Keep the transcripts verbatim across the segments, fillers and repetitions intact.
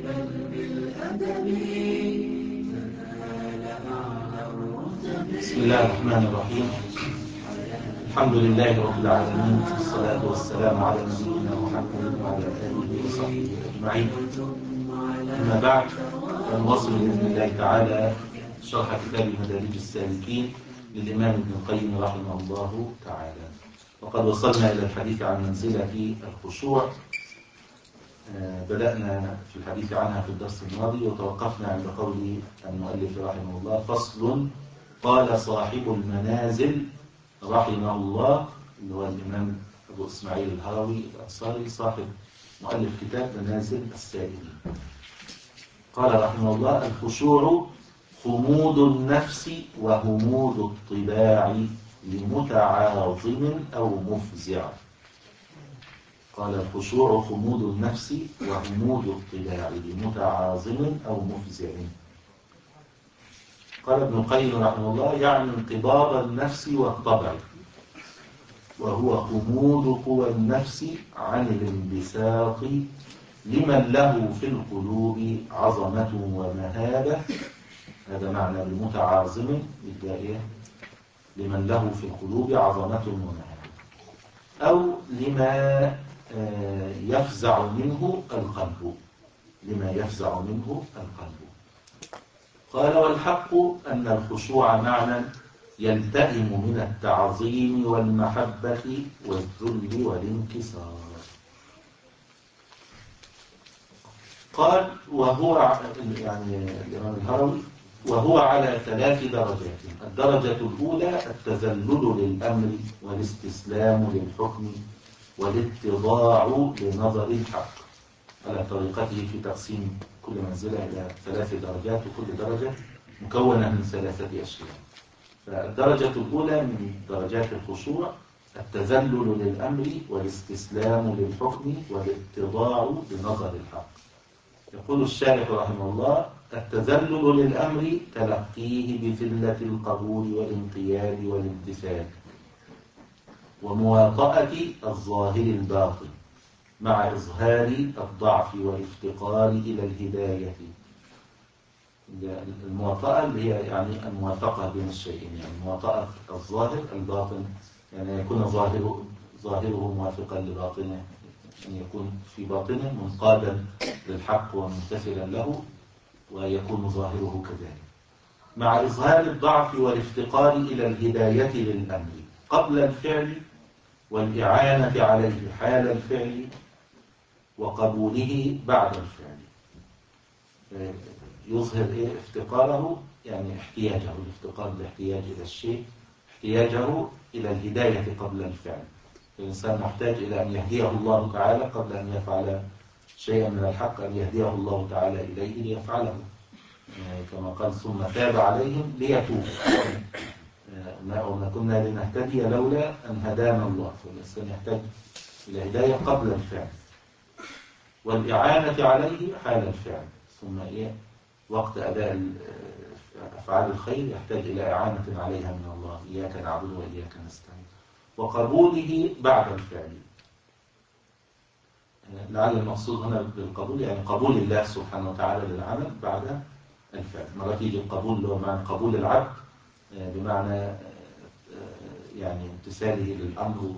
بسم الله الرحمن الرحيم. الحمد لله رب العالمين، والصلاة والسلام على نبينا محمد وعلى آله وصحبه أجمعين. أما بعد، فنواصل بإذن الله تعالى شرح كتاب مدارج السالكين للإمام ابن القيم رحمه الله تعالى. وقد وصلنا إلى الحديث عن منزلة الخشوع. بدأنا في الحديث عنها في الدرس الماضي، وتوقفنا عند قول المؤلف رحمه الله: فصل. قال صاحب المنازل رحمه الله، اللي هو الإمام أبو إسماعيل الهروي الأنصاري صاحب مؤلف كتاب منازل السائلين، قال رحمه الله: الخشوع خمود النفس وهمود الطباع لمتعاظم أو مفزع. قال: الخشوع خمود النفس وهمود الطباع لمتعاظم أو مفزع. قال ابن القيم رحمه الله: يعني انقباض النفس والطبع، وهو خمود قوى النفس عن الانبساط لمن له في القلوب عظمة ومهابة. هذا معنى المتعاظم بالجائية: لمن له في القلوب عظمة ومهابة، أو لما يفزع منه القلب، لما يفزع منه القلب. قال: والحق أن الخشوع معنى يلتئم من التعظيم والمحبة والذل والانكسار. قال: وهو يعني الإمام الهروي: وهو على ثلاث درجات. الدرجة الأولى التذلل للأمر والاستسلام للحكم والاتضاع لنظر الحق، على طريقته في تقسيم كل منزلة إلى ثلاث درجات، وكل درجة مكونة من ثلاثة أشياء. فالدرجة الأولى من درجات الخشوع التذلل للأمر والاستسلام للحكم والاتضاع لنظر الحق. يقول الشارح رحمه الله: التذلل للأمر تلقيه بذلة القبول والانقياد والامتثال، ومواطأة الظاهر الباطن مع إظهار الضعف والافتقار إلى الهداية. المواطأة اللي هي يعني الموافقة بين الشيئين، يعني مواطأة الظاهر الباطن، يعني يكون ظاهره ظاهره موافقا لباطنه، أن يكون في باطنه منقادا للحق وممتثلا له، ويكون ظاهره كذلك، مع إظهار الضعف والافتقار إلى الهداية للأمر قبل الفعل، والإعانة عليه حال الفعل، وقبوله بعد الفعل. يظهر إيه؟ افتقاره، يعني احتياجه، الافتقار الاحتياج إلى الشيء، احتياجه إلى الهداية قبل الفعل. الإنسان محتاج إلى أن يهديه الله تعالى قبل أن يفعل شيئا من الحق، أن يهديه الله تعالى إليه ليفعله، كما قال: ثم تاب عليهم ليتوبوا. وما كنا لنهتدي لولا أن هدانا الله. فالإنسان يحتاج إلى هداية قبل الفعل، والإعانة عليه حال الفعل، ثم إيه؟ وقت أداء أفعال الخير يحتاج إلى إعانة عليها من الله: إياك نعبد وإياك نستعين. وقبوله بعد الفعل، لعل المقصود هنا بالقبول يعني قبول الله سبحانه وتعالى للعمل بعد الفعل. مرات يجي القبول اللي هو معنى قبول العبد، بمعنى يعني امتثاله للأمر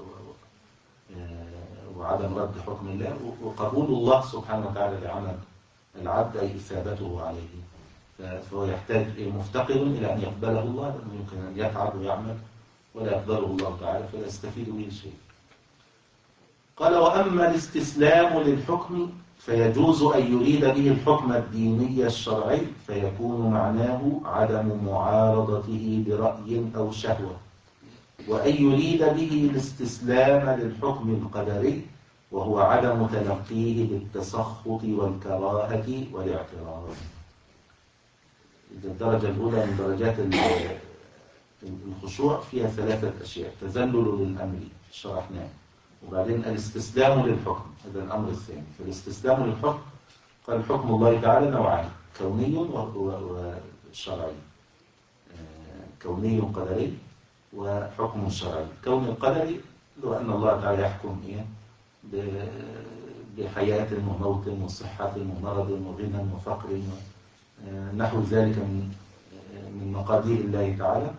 وعدم رد حكم الله، وقبول الله سبحانه وتعالى لعمل العبد أي إثابته عليه. فهو يحتاج مفتقر إلى أن يقبله الله، لأنه يمكن أن يتعب ويعمل ولا يقبله الله تعالى فلا يستفيد به شيء. قال: وأما الاستسلام للحكم فيجوز أن يريد به الحكم الديني الشرعي، فيكون معناه عدم معارضته برأي أو شهوة، وأن يريد به الاستسلام للحكم القدري، وهو عدم تلقيه بالتسخط والكراهة والاعتراض. الدرجة الأولى من درجات الخشوع فيها ثلاثة أشياء: تذلل للأمر شرحناه، وبعدين الاستسلام للحكم، هذا الأمر الثاني. فالاستسلام للحكم قال: حكم الله تعالى نوعان: كوني وشرعي، كوني قدري وحكم شرعي. كون القدري لو أن الله تعالى يحكم إيه بحياة وموت وصحة ومرض وغنى وفقر نحو ذلك من من مقادير الله تعالى،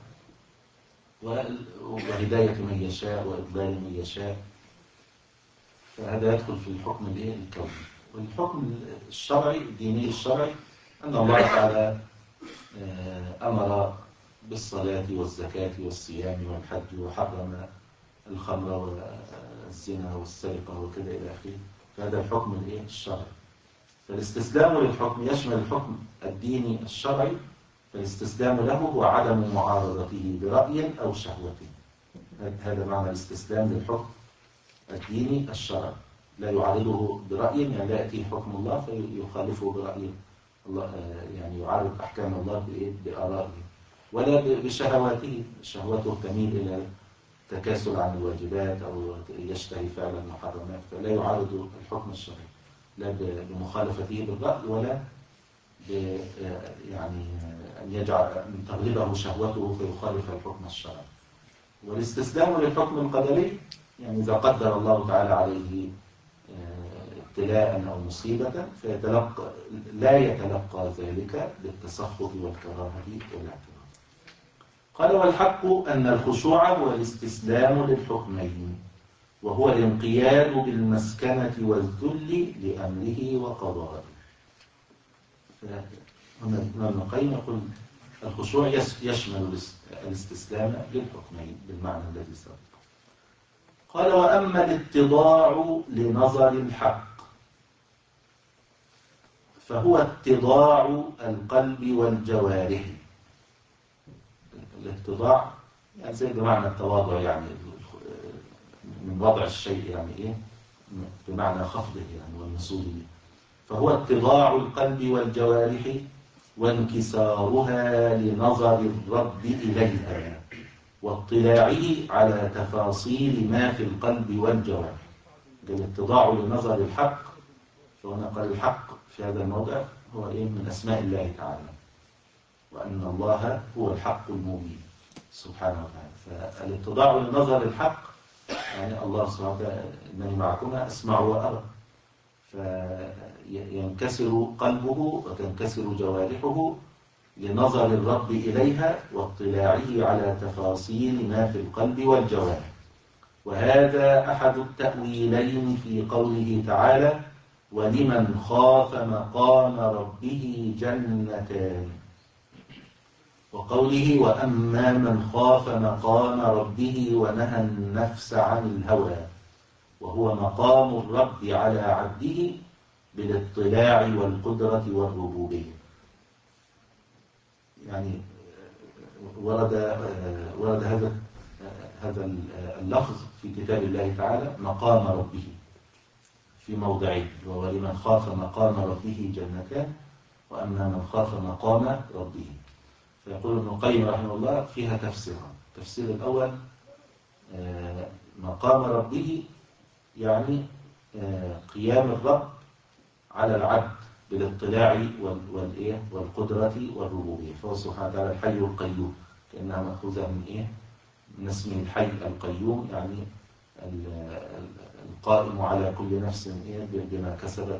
وهداية من يشاء وإضلال من يشاء. فهذا يدخل في الحكم الكوني. والحكم الشرعي الديني الشرعي أن الله تعالى أمر بالصلاة والزكاة والصيام والحج، وحرم الخمر والزنا والسرقة وكذا إلى آخره. فهذا الحكم الشرعي. فالاستسلام للحكم يشمل الحكم الديني الشرعي، فالاستسلام له هو عدم معارضته برأي أو شهوة. هذا معنى الاستسلام للحكم الديني الشرعي، لا يعارضه برأي، يعني لا يأتيه حكم الله فيخالفه برأي الله، يعني يعارض أحكام الله بآرائه، ولا بشهواته. شهوته تميل إلى تكاسل عن الواجبات أو يشتهي فعل المحرمات، فلا يعارض الحكم الشرعي لا بمخالفته بالرأي، ولا يعني أن يجعل أن تغلبه شهوته فيخالف الحكم الشرعي. والاستسلام للحكم القدري، يعني إذا قدر الله تعالى عليه ابتلاء أو مصيبة فيتلقى لا يتلقى ذلك بالتسخط والكراهة والاعتراض. قال: والحق أن الخشوع هو الاستسلام للحكمين، وهو الانقياد بالمسكنة والذل لأمره وقضائه. هنا ابن القيم يقول الخشوع يشمل الاستسلام للحكمين بالمعنى الذي سبق. قال: وأما الاتضاع لنظر الحق فهو اتضاع القلب والجوارح. الاتضاع يعني زي بمعنى التواضع، يعني من وضع الشيء، يعني إيه بمعنى خفضه يعني والنسوه. فهو اتضاع القلب والجوارح وانكسارها لنظر الرب إليها واطلاعه على تفاصيل ما في القلب والجوارح. الاتضاع لنظر الحق، فهنا قال الحق في هذا الموضع هو إيه من أسماء الله تعالى، وأن الله هو الحق المبين سبحانه وتعالى. فالاتضاع لنظر الحق يعني الله سبحانه وتعالى إنني معكما أسمع وأرى، فينكسر قلبه وتنكسر جوارحه لنظر الرب إليها واطلاعه على تفاصيل ما في القلب والجوارح. وهذا أحد التأويلين في قوله تعالى: ولمن خاف مقام ربه جنتان، وقوله: وأما من خاف مقام ربه ونهى النفس عن الهوى، وهو مقام الرب على عبده بالاطلاع والقدرة والربوبية. يعني ورد ورد هذا هذا اللفظ في كتاب الله تعالى مقام ربه في موضعين، ولمن خاف مقام ربه جنتان، وأما من خاف مقام ربه. فيقول ابن القيم رحمه الله فيها تفسيران. التفسير الأول مقام ربه يعني قيام الرب على العبد بالاطلاع والإيه والقدرة والربوبية. فهو سبحانه وتعالى الحي القيوم، كأنها مأخوذة من إيه من اسمه الحي القيوم، يعني القائم على كل نفس إيه بما كسبت،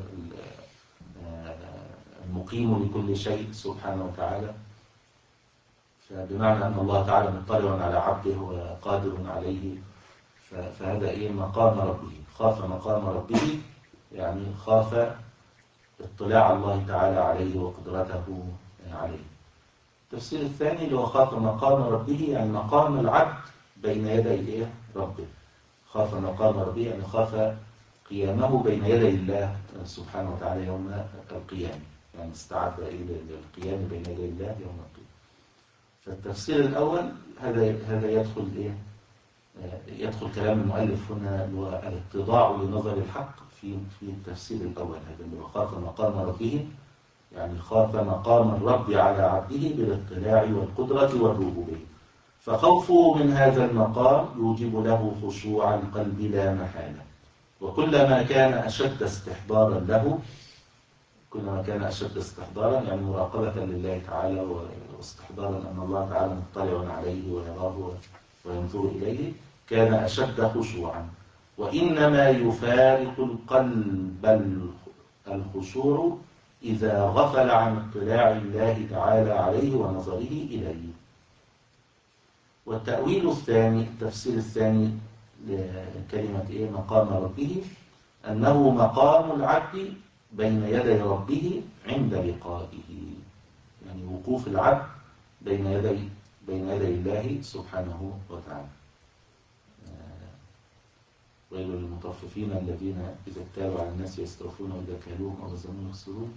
المقيم لكل شيء سبحانه وتعالى. فبمعنى أن الله تعالى مطلع على عبده وقادر عليه. فهذا إيه مقام ربه، خاف مقام ربه يعني خاف اطلاع الله تعالى عليه وقدرته عليه. التفسير الثاني اللي هو خاف مقام ربه يعني مقام العبد بين يدي ربه. خاف مقام ربه يعني خاف قيامه بين يدي الله سبحانه وتعالى يوم القيامة، يعني استعد إلى القيام بين يدي الله يوم القيامة. فالتفسير الأول هذا هذا يدخل إيه يدخل كلام المؤلف هنا اللي هو الاتضاع لنظر الحق في في التفسير الأول، هذا اللي هو خاف مقام ربه يعني خاف مقام الرب على عبده بالاطلاع والقدرة والربوبية. فخوفه من هذا المقام يوجب له خشوع القلب لا محالة، وكلما كان أشد استحضارا له كلما كان أشد استحضارا يعني مراقبة لله تعالى واستحضارا أن الله تعالى مطلع عليه ويراه وينظر إليه، كان أشد خشوعا. وإنما يفارق القلب الخشوع إذا غفل عن اطلاع الله تعالى عليه ونظره إليه. والتأويل الثاني، التفسير الثاني لكلمة إيه مقام ربه، أنه مقام العبد بين يدي ربه عند لقائه، يعني وقوف العبد بين يدي بين يدي الله سبحانه وتعالى. ويل للمطففين الذين إذا اكتالوا على الناس يستوفون وإذا كالوهم أو وزنوهم يخسرون.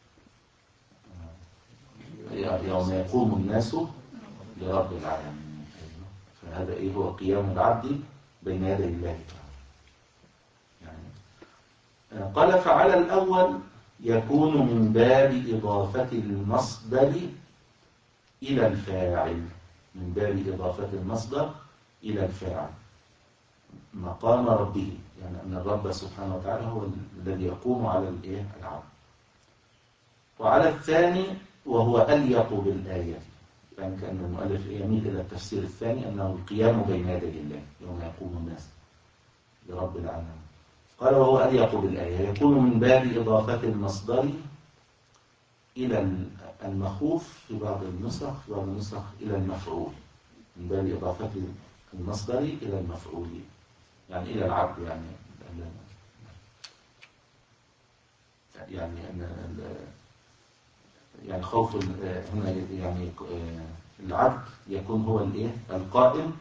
يوم يقوم الناس لرب العالمين. فهذا إيه هو قيام العبد بين يدي الله تعالى. يعني قال فعلى الأول يكون من باب إضافة المصدر إلى الفاعل، من باب إضافة المصدر إلى الفاعل مقام ربه، يعني أن الرب سبحانه وتعالى هو الذي يقوم على الإيه العبد. وعلى الثاني وهو أليق بالآية، يعني كأن المؤلف يميل إلى التفسير الثاني أنه القيام بين يدي الله يوم يقوم الناس لرب العالمين. قال وهو أليق بالآية، يكون من باب إضافة المصدر إلى المخوف في بعض النسخ، في بعض النسخ إلى المفعول، من باب إضافة المصدر إلى المفعول، يعني إلى العبد، يعني يعني يعني خوف هنا يعني العبد يكون هو الايه القائم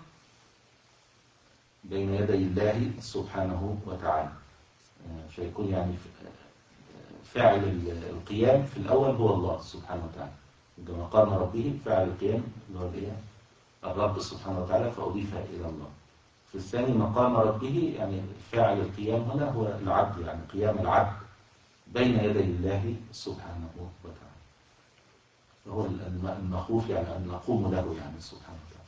بين يدي الله سبحانه وتعالى، فيكون يعني فاعل القيام في الأول هو الله سبحانه وتعالى، عندما قام ربه فاعل القيام اللي هو الايه الرب سبحانه وتعالى فأضيف إلى الله. في الثاني مقام ربه، يعني فاعل القيام هنا هو العبد، يعني قيام العبد بين يدي الله سبحانه وتعالى، فهو المخوف يعني أن نقوم له يعني سبحانه وتعالى.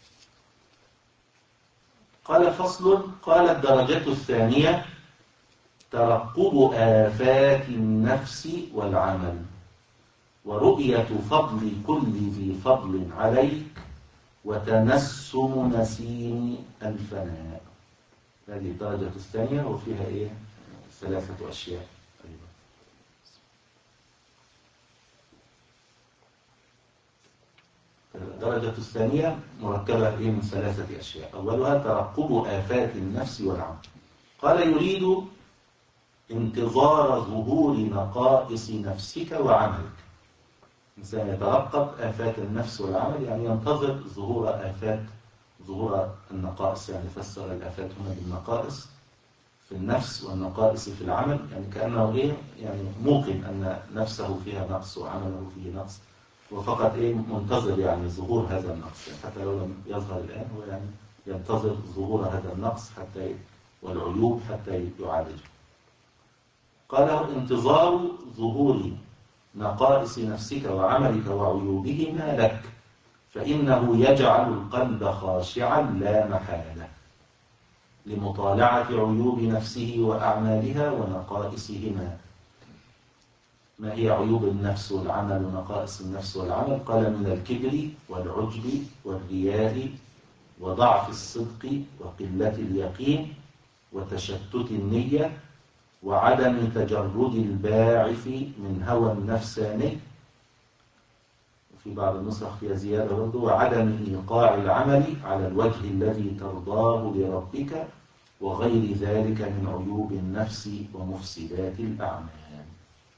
قال فصل. قال الدرجة الثانية ترقب آفات النفس والعمل ورؤية فضل كل ذي فضل عليك وتنسم نسيم الفناء. هذه الدرجة الثانية وفيها إيه ثلاثة أشياء أيضا. الدرجة الثانية مركبة من ثلاثة أشياء. أولها ترقب آفات النفس والعمل. قال يريد انتظار ظهور نقائص نفسك وعملك. الإنسان يترقب آفات النفس والعمل، يعني ينتظر ظهور آفات ظهور النقائص، يعني فسر الآفات هنا بالنقائص في النفس والنقائص في العمل، يعني كأنه إيه يعني موقن أن نفسه فيها نقص وعمله فيه نقص، وفقط إيه منتظر يعني ظهور هذا النقص، يعني حتى لو لم يظهر الآن هو يعني ينتظر ظهور هذا النقص حتى والعيوب حتى يعالجه. قال انتظار ظهور نقائص نفسك وعملك وعيوبهما لك، فإنه يجعل القلب خاشعا لا محالة لمطالعة عيوب نفسه وأعمالها ونقائصهما. ما هي عيوب النفس والعمل ونقائص النفس والعمل؟ قال من الكبر والعجب والرياء وضعف الصدق وقلة اليقين وتشتت النية وعدم تجرد الباعث من هوى النفساني، وفي بعض النسخ فيها زيادة برضه وعدم إيقاع العمل على الوجه الذي ترضاه لربك وغير ذلك من عيوب النفس ومفسدات الأعمال.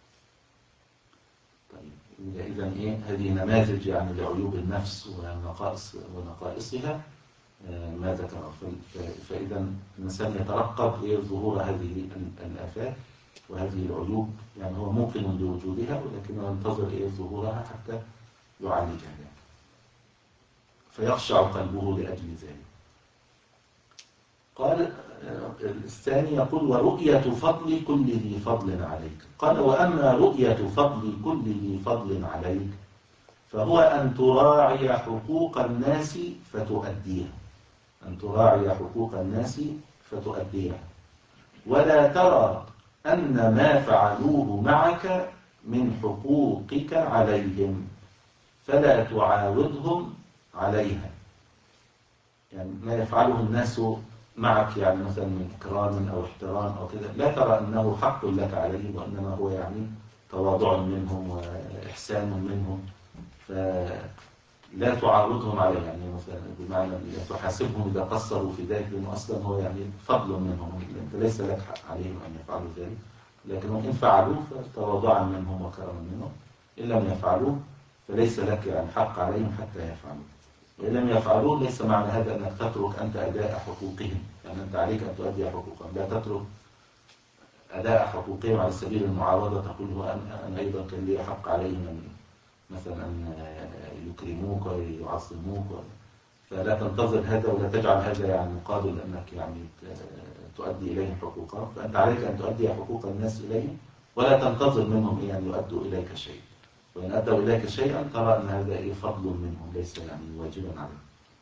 طيب إذا إيه هذه نماذج يعني لعيوب النفس ونقائص ونقائصها ما ذكره. فإذا الإنسان يترقب إيه ظهور هذه الآفات وهذه العيوب، يعني هو موقن بوجودها ولكنه ينتظر إيه ظهورها حتى يعالجها، فيخشع قلبه لأجل ذلك. قال الثاني يقول ورؤية فضل كل ذي فضل عليك. قال وأما رؤية فضل كل ذي فضل عليك فهو أن تراعي حقوق الناس فتؤديها، أن تراعي حقوق الناس فتؤديها ولا ترى أن ما فعلوه معك من حقوقك عليهم فلا تعاودهم عليها. يعني ما يفعله الناس معك يعني مثلا من إكرام أو احترام أو كده، لا ترى أنه حق لك عليهم، وإنما هو يعني تواضع منهم وإحسان منهم، فلا تعارضهم عليه. يعني مثلا بمعنى لا تحاسبهم إذا قصروا في ذلك، لأنه أصلا هو يعني فضل منهم، أنت ليس لك حق عليهم أن يفعلوا ذلك، لكنهم إن فعلوه فتواضعا منهم وكرما منهم، إن لم يفعلوه فليس لك يعني حق عليهم حتى يفعلوا. وإن لم يفعلوه ليس معنى هذا أنك تترك أنت أداء حقوقهم، يعني أنت عليك أن تؤدي حقوقهم، لا تترك أداء حقوقهم على سبيل المعاوضة، تقول هو أنا أيضا كان لي حق عليهم أن مثلا أن يكرموك ويعظموك، فلا تنتظر هذا ولا تجعل هذا يعني مقابل أنك يعني تؤدي إليهم حقوقهم، فأنت عليك أن تؤدي حقوق الناس إليهم، ولا تنتظر منهم إيه أن يؤدوا إليك شيء، وإن أدوا إليك شيئا ترى أن هذا إيه فضل منهم ليس يعني واجبا عليهم.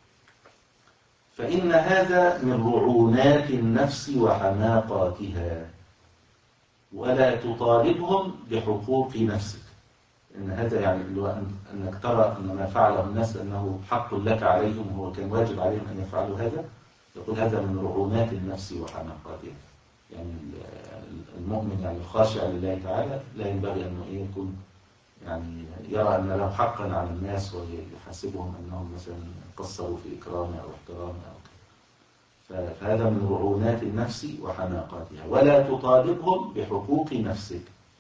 فإن هذا من رعونات النفس وحماقاتها، ولا تطالبهم بحقوق نفسك. إن هذا يعني أنك ترى أن ما فعله الناس أنه حق لك عليهم، هو كان واجب عليهم أن يفعلوا هذا، يقول هذا من رعونات النفس وحماقاتها. يعني المؤمن يعني الخاشع لله تعالى لا ينبغي أنه يكون يعني يرى أن له حقا على الناس ويحاسبهم أنهم مثلا قصروا في إكرامه أو احترامه أو كذا. فهذا من رعونات النفس وحماقاتها. ولا تطالبهم بحقوق نفسك،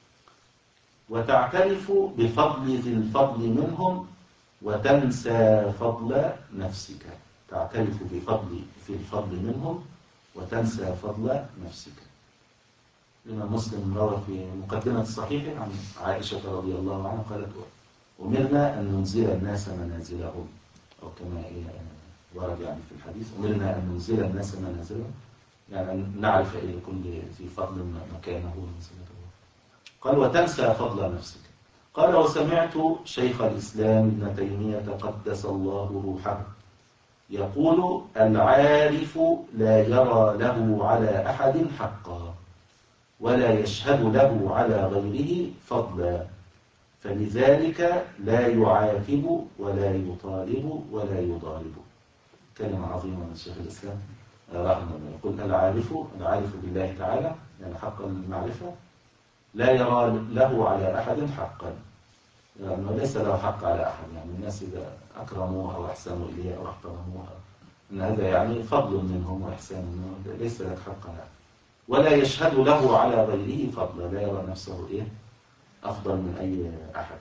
وتعترف بفضل ذي الفضل منهم وتنسى فضل نفسك. تعترف بفضل ذي الفضل منهم وتنسى فضل نفسك. الإمام مسلم روى في مقدمة الصحيح عن عائشة رضي الله عنها قالت أمرنا أن ننزل الناس منازلهم، أو كما ورد يعني في الحديث أمرنا أن ننزل الناس منازلهم، يعني أن نعرف إلى كل ذي فضل مكانه ومنزلته. قال وتنسى فضل نفسك. قال وسمعت شيخ الإسلام ابن تيمية قدس الله روحه يقول العارف لا يرى له على أحد حقا، ولا يشهد له على غيره فضلا، فلذلك لا يعاتب ولا يطالب ولا يضارب. كلمة عظيمة من شيخ الإسلام رحمه الله. يقول العارف العارف بالله تعالى يعني حق المعرفة لا يرى له على أحد حقا، لأنه يعني ليس له حق على أحد، يعني الناس إذا أكرموه أو أحسنوا إليه أو احترموه إن هذا يعني فضل منهم وإحسان منهم، ليس لك حق على أحد. ولا يشهد له على غيره فضلا، لا يرى نفسه إيه أفضل من أي أحد.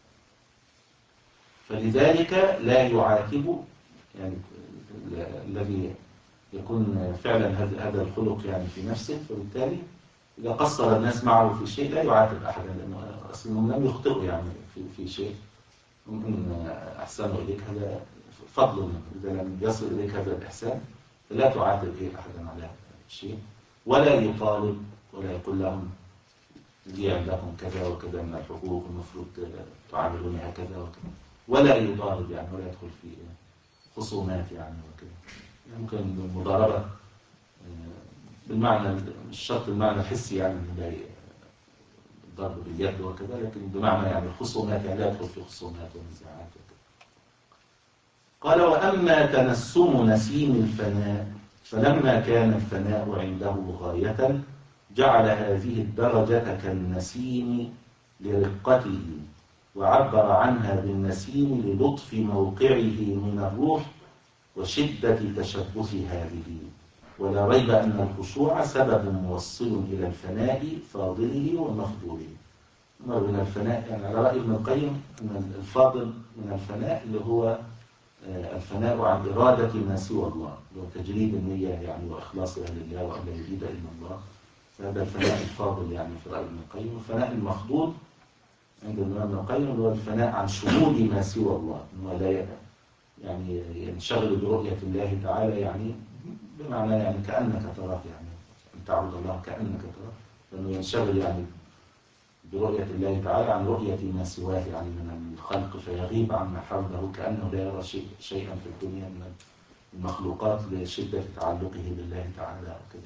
فلذلك لا يعاتب، يعني الذي يكون فعلا هذا الخلق يعني في نفسه، فبالتالي إذا قصر الناس معه في شيء لا يعاتب أحدا، لأنه أصلا لم يخطئوا يعني في في شيء، إن أحسنوا إليك هذا فضل منه، إذا لم يصل إليك هذا الإحسان فلا تعاتب إيه أحدا على الشيء، ولا يطالب ولا يقول لهم لي عندكم كذا وكذا من الحقوق المفروض تعاملوني هكذا وكذا، ولا يضارب يعني ولا يدخل في خصومات يعني وكذا. ممكن المضاربة بالمعنى مش شرط المعنى الحسي يعني ضرب باليد وكذا، لكن بمعنى يعني الخصومات يعني لا يدخل في خصومات ونزاعات وكذا. قال وأما تنسم نسيم الفناء فلما كان الفناء عنده غاية جعل هذه الدرجة كالنسيم لرقته، وعبر عنها بالنسيم للطف موقعه من الروح وشدة تشبثها به. ولا ريب أن الخشوع سبب موصل إلى الفناء فاضله ومفضوله. من الفناء يعني على رأي ابن القيم أن الفاضل من الفناء اللي هو الفناء عن إرادة ما سوى الله، وتجريد النية يعني وإخلاصها لله وأن لا يريد إلا الله، فهذا الفناء الفاضل يعني في رأي ابن القيم. الفناء المفضول عند الإمام ابن القيم هو الفناء عن شمول ما سوى الله، أنه لا يعني ينشغل برؤية الله تعالى، يعني بمعنى يعني كأنك تراه، يعني أن تعبد الله كأنك تراه، لأنه ينشغل يعني برؤية الله تعالى عن رؤية ما سواه يعني من الخلق، فيغيب عما حوله كأنه لا يرى شيء شيئا في الدنيا من المخلوقات لشدة تعلقه بالله تعالى وكذا.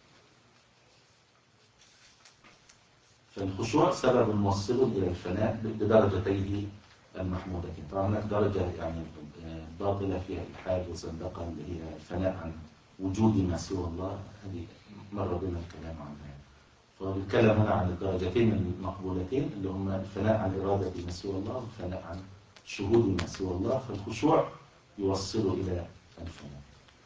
فالخشوع سبب موصل إلى الفناء بدرجتيه المحمودتين. طبعا هناك درجة يعني باطلة فيها الحاد وزندقة اللي هي الفناء عن وجود ما سوى الله، هذه مر بنا الكلام عنها. فبيتكلم هنا عن الدرجتين المقبولتين اللي هما الفناء عن إرادة ما سوى الله والفناء عن شهود ما سوى الله، فالخشوع يوصل إلى الفناء.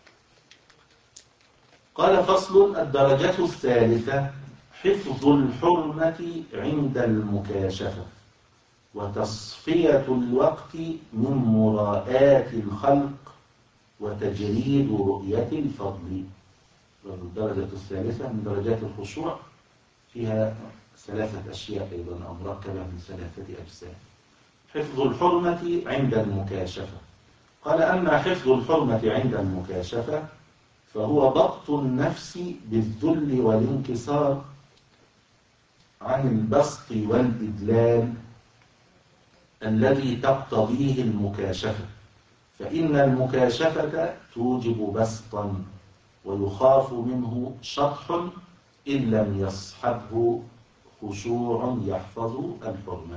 قال فصل: الدرجة الثالثة حفظ الحرمة عند المكاشفة وتصفية الوقت من مراءاة الخلق وتجريد رؤية الفضل. الدرجة الثالثة من درجات الخشوع فيها ثلاثة أشياء أيضا أو مركبة من ثلاثة أجزاء. حفظ الحرمة عند المكاشفة. قال: أما حفظ الحرمة عند المكاشفة فهو ضبط النفس بالذل والانكسار عن البسط والإدلال الذي تقتضيه المكاشفة، فإن المكاشفة توجب بسطا ويخاف منه شطح إن لم يصحبه خشوع يحفظ الحرمة.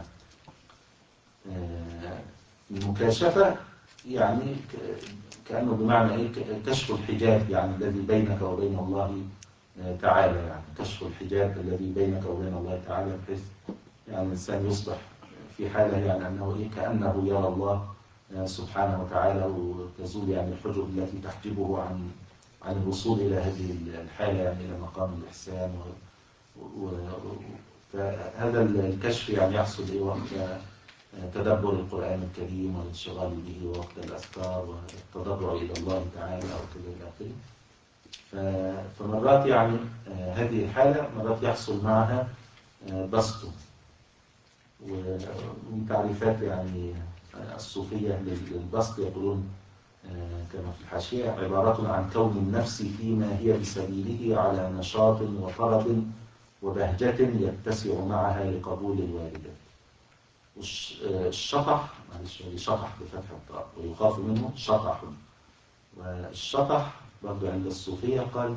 المكاشفة يعني كأنه بمعنى إيه؟ كشف الحجاب يعني الذي بينك وبين الله تعالى، يعني كشف الحجاب الذي بينك وبين الله تعالى، بحيث يعني الإنسان يصبح في حالة يعني أنه إيه؟ كأنه يرى الله سبحانه وتعالى، وتزول يعني الحجب التي تحجبه عن عن الوصول إلى هذه الحالة، يعني إلى مقام الإحسان. و... و... فهذا الكشف يعني يحصل إيه؟ وقت تدبر القرآن الكريم والانشغال به، ووقت الأذكار والتضرع إلى الله تعالى أو كذا إلى آخره. فمرات يعني هذه الحالة مرات يحصل معها بسط. ومن تعريفات يعني الصوفية للبسط يقولون كما في الحاشية: عبارة عن كون النفس فيما هي بسبيله على نشاط وطرب وبهجة يتسع معها لقبول الواردة. والشطح، معلش شطح بفتح الطاء ويخاف منه شطح. والشطح برضو عند الصوفية قال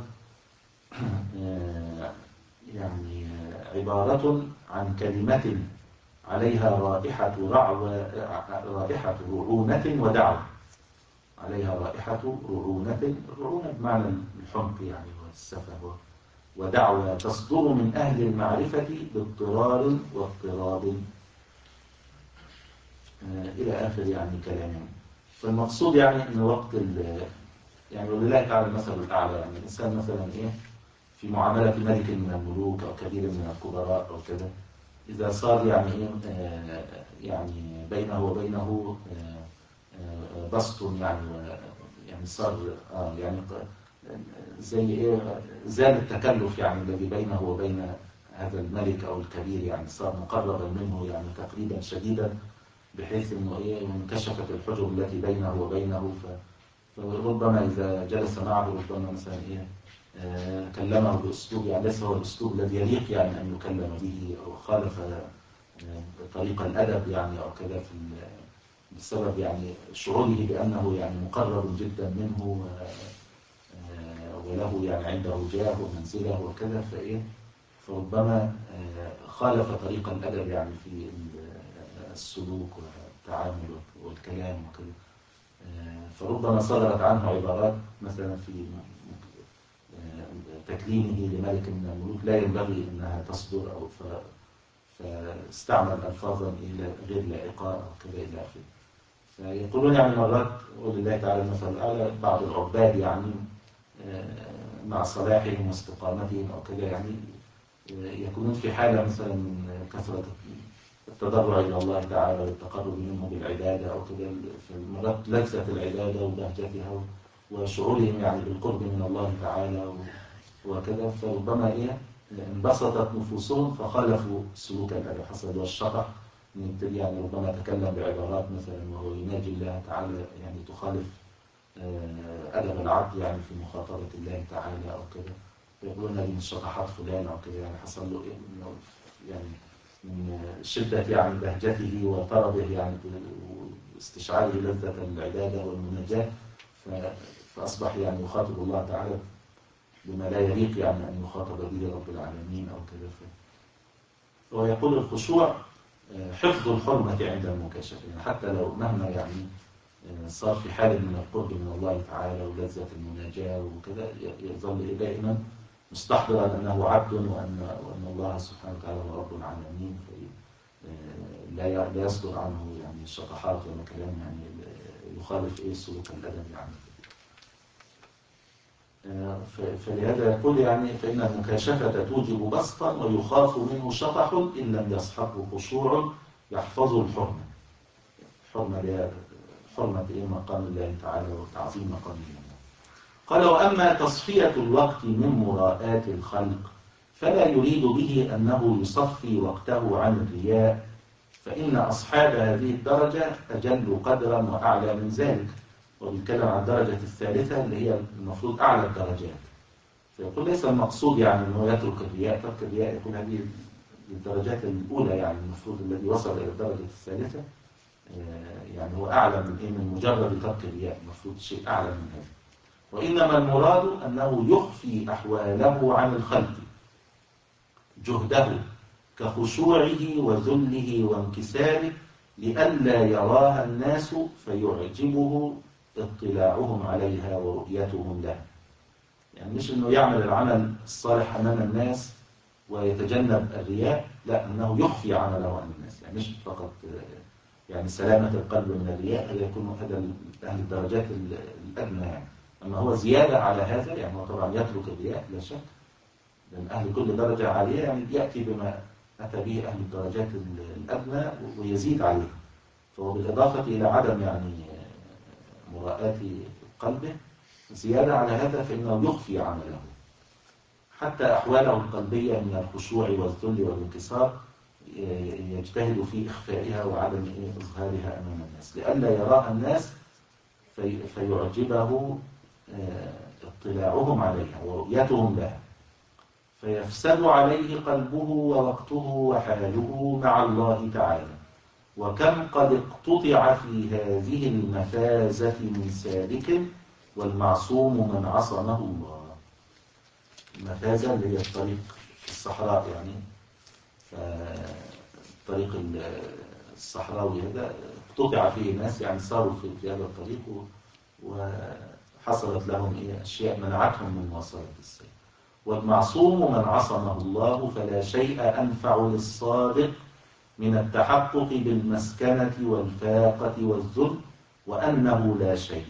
يعني عبارة عن كلمة عليها رائحة رعوة، رائحة رعونة ودعوة، عليها رائحة رعونة، الرعونة بمعنى الحمق يعني والسفه، ودعوة تصدر من أهل المعرفة باضطرار واضطراب إلى آخر يعني كلامهم. فالمقصود يعني أن وقت يعني ولله تعالى المثل الأعلى، يعني الإنسان مثلا إيه في معاملة ملك من الملوك أو كبير من الكبراء أو كذا، إذا صار يعني إيه يعني بينه وبينه بسط يعني يعني صار آه يعني زي إيه زال التكلف يعني الذي بينه وبين هذا الملك أو الكبير، يعني صار مقربا منه يعني تقريبا شديدا، بحيث انه ايه انكشفت الحجب التي بينه وبينه. فربما اذا جلس معه ربما مثلا ايه آه كلمه باسلوب يعني ليس هو الاسلوب الذي يليق يعني ان يكلم به، او خالف آه طريق الادب يعني او كذا، في بسبب يعني شعوره بانه يعني مقرب جدا منه آه وله يعني عنده جاه ومنزله وكذا، فايه فربما آه خالف طريق الادب يعني في السلوك والتعامل والكلام وكذا. فربما صدرت عنه عبارات مثلا في تكليمه لملك من الملوك لا ينبغي انها تصدر، او فاستعمل الفاظا غير لائقه او كذا الى اخره. فيقولون يعني مرات ولله تعالى المثل الاعلى بعض العباد يعني مع صلاحهم واستقامتهم او كذا يعني يكونون في حاله مثلا من كثره التضرع إلى الله تعالى والتقرب منه بالعبادة أو كده، في مرات لذة العبادة وبهجتها وشعورهم يعني بالقرب من الله تعالى وكذا، فربما إيه انبسطت نفوسهم فخالفوا سلوك الأدب، حصل والشطح يبتدي يعني ربما تكلم بعبارات مثلا وهو يناجي الله تعالى يعني تخالف أدب العبد يعني في مخاطبة الله تعالى أو كده، يقولون هذه من شطحات فلان أو كده، يعني حصل له إيه يعني من شدة يعني بهجته وطربه يعني واستشعاره لذة العبادة والمناجاة، فأصبح يعني يخاطب الله تعالى بما لا يليق يعني أن يخاطب به رب العالمين أو كذا. ويقول الخشوع حفظ الحرمة عند المكاشفة، يعني حتى لو مهما يعني صار في حالة من القرب من الله تعالى ولذة المناجاة وكذا، يظل دائما مستحضرا أنه عبد وأن وأن الله سبحانه وتعالى هو رب العالمين، لا لا يصدر عنه يعني شطحات ولا كلام يعني يخالف إيه السلوك الأدبي يعني. فلهذا يقول يعني فإن المكاشفة توجب بسطا ويخاف منه شطح إن لم يصحبه خشوع يحفظ الحرمة. الحرمة حرمة إيه مقام الله تعالى وتعظيم مقام الله. قال وأما تصفية الوقت من مراءاة الخلق فلا يريد به أنه يصفي وقته عن الرياء، فإن أصحاب هذه الدرجة أجل قدرا وأعلى من ذلك. وبيتكلم عن الدرجة الثالثة اللي هي المفروض أعلى الدرجات. فيقول ليس المقصود يعني أنه يترك الرياء، ترك الرياء يكون هذه الدرجات الأولى يعني المفروض الذي وصل إلى الدرجة الثالثة يعني هو أعلى من إيه من مجرد ترك الرياء، المفروض شيء أعلى من هذا. وإنما المراد أنه يخفي أحواله عن الخلق جهده كخشوعه وذله وانكساره لئلا يراها الناس فيعجبه اطلاعهم عليها ورؤيتهم لها. يعني مش أنه يعمل العمل الصالح أمام الناس ويتجنب الرياء، لا، أنه يخفي عمله عن الناس، يعني مش فقط يعني سلامة القلب من الرياء، هذا يكون هذا أهل الدرجات الأدنى يعني. أما هو زيادة على هذا يعني هو طبعا يترك الرياء لا شك، لأن أهل كل درجة عالية يعني يأتي بما أتى به أهل الدرجات الأدنى ويزيد عليه. فهو بالإضافة إلى عدم يعني مراءاة قلبه زيادة على هذا فإنه يخفي عمله حتى أحواله القلبية من الخشوع والذل والانكسار يجتهد في إخفائها وعدم إظهارها أمام الناس لئلا يراها الناس في فيعجبه اطلاعهم عليها ورؤيتهم لها فيفسد عليه قلبه ووقته وحاله مع الله تعالى. وكم قد اقتطع في هذه المفازة من سالك والمعصوم من عصمه الله. المفازة اللي هي الطريق في الصحراء يعني، الطريق الصحراوي هذا اقتطع فيه ناس يعني صاروا في هذا الطريق وحصلت لهم إيه أشياء منعتهم من مواصلة السير. والمعصوم من عصمه الله فلا شيء أنفع للصادق من التحقق بالمسكنة والفاقة والذل وأنه لا شيء،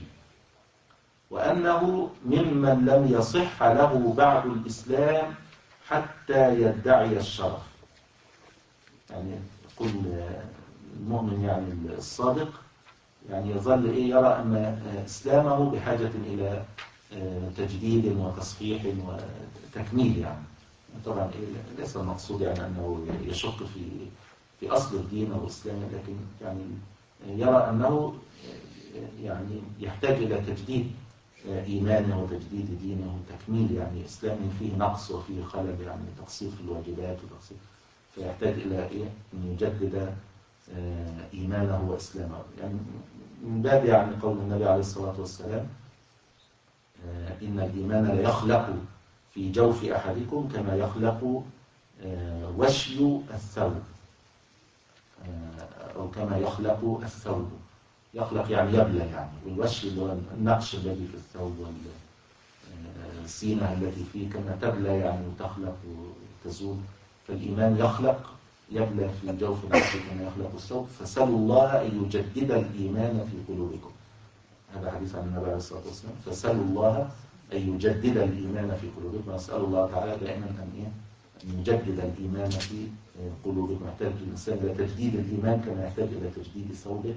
وأنه ممن لم يصح له بعد الإسلام حتى يدعي الشرف. يعني كل المؤمن يعني الصادق يعني يظل إيه يرى أن إسلامه بحاجة إلى تجديد وتصحيح وتكميل يعني. طبعا ليس المقصود يعني أنه يشك في في أصل الدين أو الإسلام، لكن يعني يرى أنه يعني يحتاج إلى تجديد إيمانه وتجديد دينه وتكميل يعني إسلامه فيه نقص وفيه خلل يعني تقصير في الواجبات وتقصير، فيحتاج إلى إيه أن يجدد إيمانه وإسلامه. يعني من باب يعني قول النبي عليه الصلاة والسلام إن الإيمان لا يخلق في جوف أحدكم كما يخلق وشي الثوب أو كما يخلق الثوب. يخلق يعني يبلى يعني، والوشي اللي هو النقش الذي في الثوب والسينة التي فيه كما تبلى يعني وتخلق وتزول. فالإيمان يخلق يبلى في جوف العبد كما يخلق الثوب. فسألوا الله أن يجدد الإيمان في قلوبكم. هذا حديث عن النبي عليه الصلاة والسلام. فسألوا الله أن يجدد الإيمان في قلوبكم. وأسأل الله تعالى دائما أن إيه أن يجدد الإيمان في قلوبكم. يحتاج الإنسان إلى تجديد الإيمان كما يحتاج إلى تجديد ثوبه.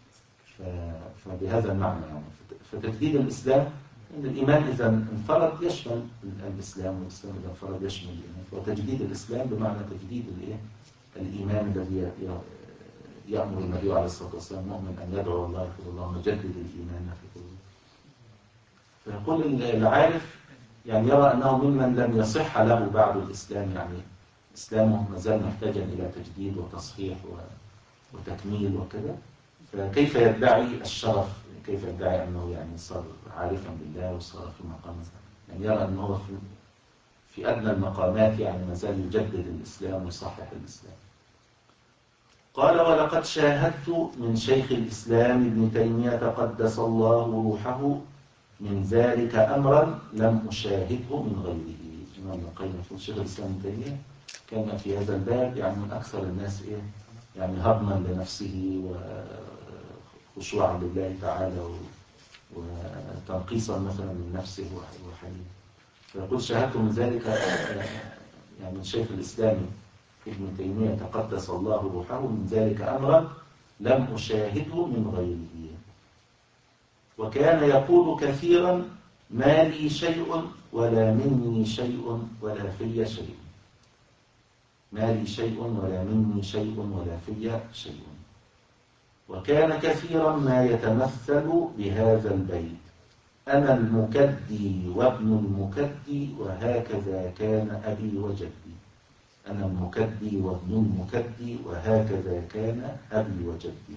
فبهذا المعنى يعني فتجديد الإسلام إن الإيمان إذا انفرد يشمل الإسلام، والإسلام إذا انفرد يشمل الإيمان. وتجديد الإسلام بمعنى تجديد الإيه الإيمان الذي يأمر النبي عليه الصلاة والسلام المؤمن أن يدعو الله يقول اللهم جدد الإيمان في قلوبنا. فيقول العارف يعني يرى أنه ممن لم يصح له بعد الإسلام، يعني إسلامه مازال محتاجا إلى تجديد وتصحيح وتكميل وكذا. فكيف يدعي الشرف؟ كيف يدعي أنه يعني صار عارفا بالله وصار في مقام يعني يرى أنه في في أدنى المقامات يعني مازال يجدد الإسلام ويصحح الإسلام. قال ولقد شاهدت من شيخ الإسلام ابن تيمية قدس الله روحه من ذلك أمرا لم أشاهده من غيره. الإمام ابن القيم يقول شيخ الإسلام ابن تيمية كان في هذا الباب يعني من أكثر الناس إيه يعني هضما لنفسه وخشوعا لله تعالى وتنقيصا مثلا من نفسه وحليم. فيقول شاهدت من ذلك يعني من شيخ الإسلام ابن تيمية تقدس الله روحه من ذلك أمرا لم أشاهده من غيره. وكان يقول كثيرا ما لي شيء ولا مني شيء ولا في شيء. ما لي شيء ولا مني شيء ولا في شيء. وكان كثيرا ما يتمثل بهذا البيت أنا المكدي وابن المكدي وهكذا كان أبي وجدي. أنا المكدي وابن المكدي وهكذا كان أبي وجدي.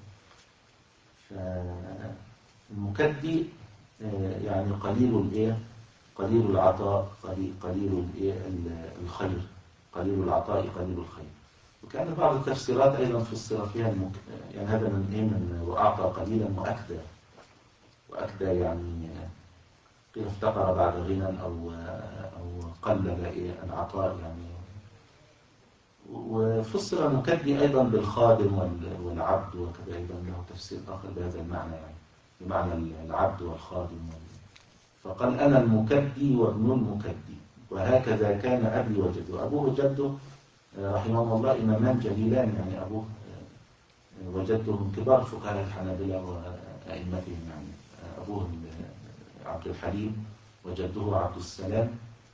فالمكدي يعني قليل الإيه؟ قليل العطاء، قليل قليل الإيه؟ الخير، قليل العطاء قليل الخير. وكان بعض التفسيرات أيضا فسر فيها المك... يعني هذا من إيه من وأعطى قليلا وأكدى. وأكدى يعني قيل افتقر بعد غنى أو أو قلل إيه العطاء يعني. وفسر المكدي أيضا بالخادم والعبد، وكذا أيضا له تفسير آخر بهذا المعنى يعني بمعنى العبد والخادم. فقال أنا المكدي وابن المكدي وهكذا كان أبي وجدي. وأبوه جده رحمه الله إمامان جليلان يعني أبوه وجده من كبار فقهاء الحنابلة وأئمتهم يعني أبوه عبد الحليم وجده عبد السلام.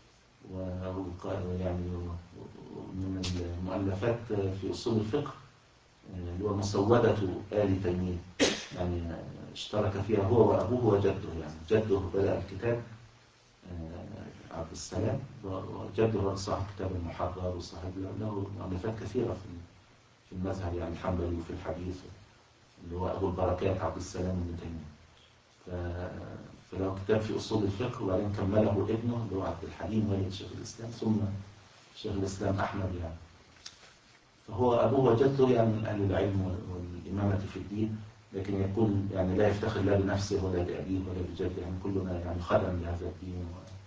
ويعني من المؤلفات في أصول الفقه اللي هو مسودة آل تيمية يعني اشترك فيها هو وأبوه وجده يعني جده بدأ الكتاب عبد السلام وجده صاحب كتاب المحرر وصاحب له مؤلفات كثيرة في المذهب يعني الحنبلي وفي الحديث اللي هو أبو البركات عبد السلام بن تيمية. فله كتاب في أصول الفقه وبعدين كمله ابنه اللي هو عبد الحليم ولد شيخ الإسلام ثم شيخ الإسلام أحمد يعني. فهو أبوه وجده يعني من أهل العلم والإمامة في الدين، لكن يقول يعني لا يفتخر لا بنفسه ولا بأبيه ولا بجده يعني كلنا يعني خدم لهذا الدين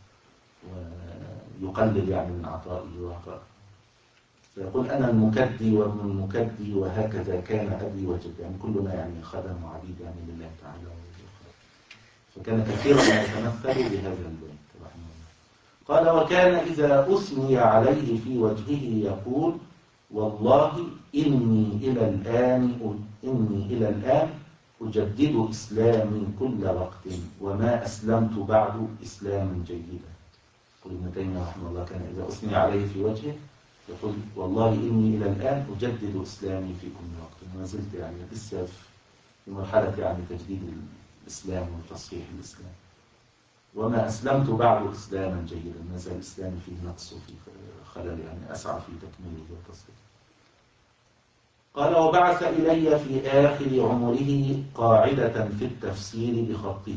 ويقلل يعني من عطائه وعطائه. فيقول أنا المكدي وابن المكدي وهكذا كان أبي وجد يعني كلنا يعني خدم وعبيد يعني لله تعالى. فكان كثيرا ما يتمثل بهذا البيت رحمه الله. قال وكان إذا أثني عليه في وجهه يقول والله إني إلى الآن إني إلى الآن أجدد إسلامي كل وقت وما أسلمت بعد إسلاما جيدا. يقول ابن تيمية رحمه الله كان إذا أثني عليه في وجهه يقول والله إني إلى الآن أجدد إسلامي في كل وقت. ما زلت يعني لسه في مرحلة يعني تجديد الإسلام وتصحيح الإسلام وما أسلمت بعد إسلاما جيدا. ما زال الإسلام فيه نقص وفيه خلل يعني أسعى في تكميله وتصحيحه. قال وبعث إلي في آخر عمره قاعدة في التفسير بخطه.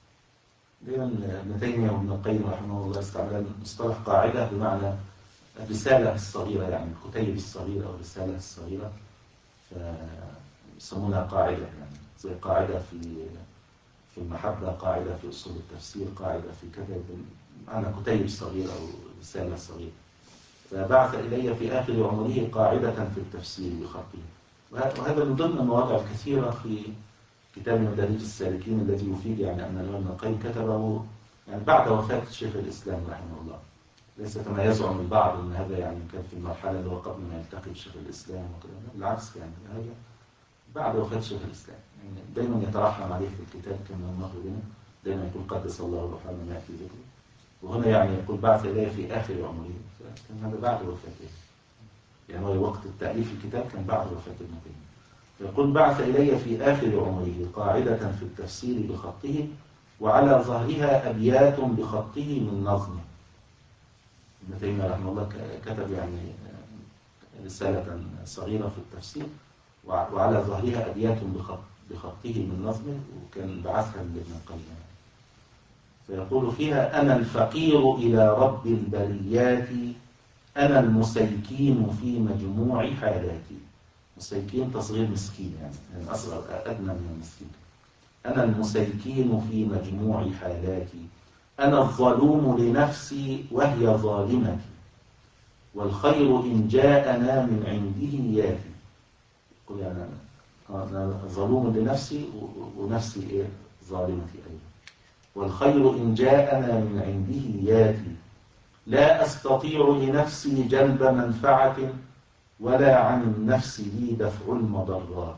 ابن تيمية وابن القيم رحمه الله استعمل مصطلح قاعدة بمعنى الرسالة الصغيرة يعني الكتيب الصغيرة أو الرسالة الصغيرة فيسمونها قاعدة يعني زي قاعدة في في المحبة، قاعدة في أصول التفسير، قاعدة في كذا معنى كتيب صغير أو رسالة صغيرة. فبعث إلي في آخر عمره قاعدة في التفسير بخطه. وهذا من ضمن المواضع الكثيرة في كتاب مدارج السالكين الذي يفيد يعني أن الإمام ابن القيم كتبه يعني بعد وفاة شيخ الإسلام رحمه الله. ليس كما يزعم البعض أن هذا يعني كان في المرحلة اللي هو قبل ما يلتقي بشيخ الإسلام وكذا. بالعكس يعني هذا بعد وفاة شيخ الإسلام يعني دائما يترحم عليه في الكتاب كما مر بنا دائما يقول قدس الله روحه ما يأتي ذكره. وهنا يعني يقول بعث إليه في آخر عمره كان هذا بعد وفاته يعني هو وقت التأليف الكتاب كان بعد وفاة ابن تيمية. يقول بعث إلي في آخر عمره قاعدة في التفسير بخطه وعلى ظهرها أبيات بخطه من نظمه. ابن تيمية رحمه الله كتب يعني رسالة صغيرة في التفسير وعلى ظهرها أبيات بخطه من نظمه وكان بعثها لابن القيم. فيقول فيها أنا الفقير إلى رب البريات أنا المسيكين في مجموع حالاتي. مسيكين تصغير مسكين يعني, يعني أصغر أدنى من المسكين. أنا المسيكين في مجموع حالاتي، أنا الظلوم لنفسي وهي ظالمتي، والخير إن جاءنا من عنده ياتي. قل يعني أنا ظلوم لنفسي ونفسي إيه ظالمتي أيضا. والخير إن جاءنا من عنده ياتي، لا أستطيع لنفسي جلب منفعة، ولا عن النفس لي دفع المضرات،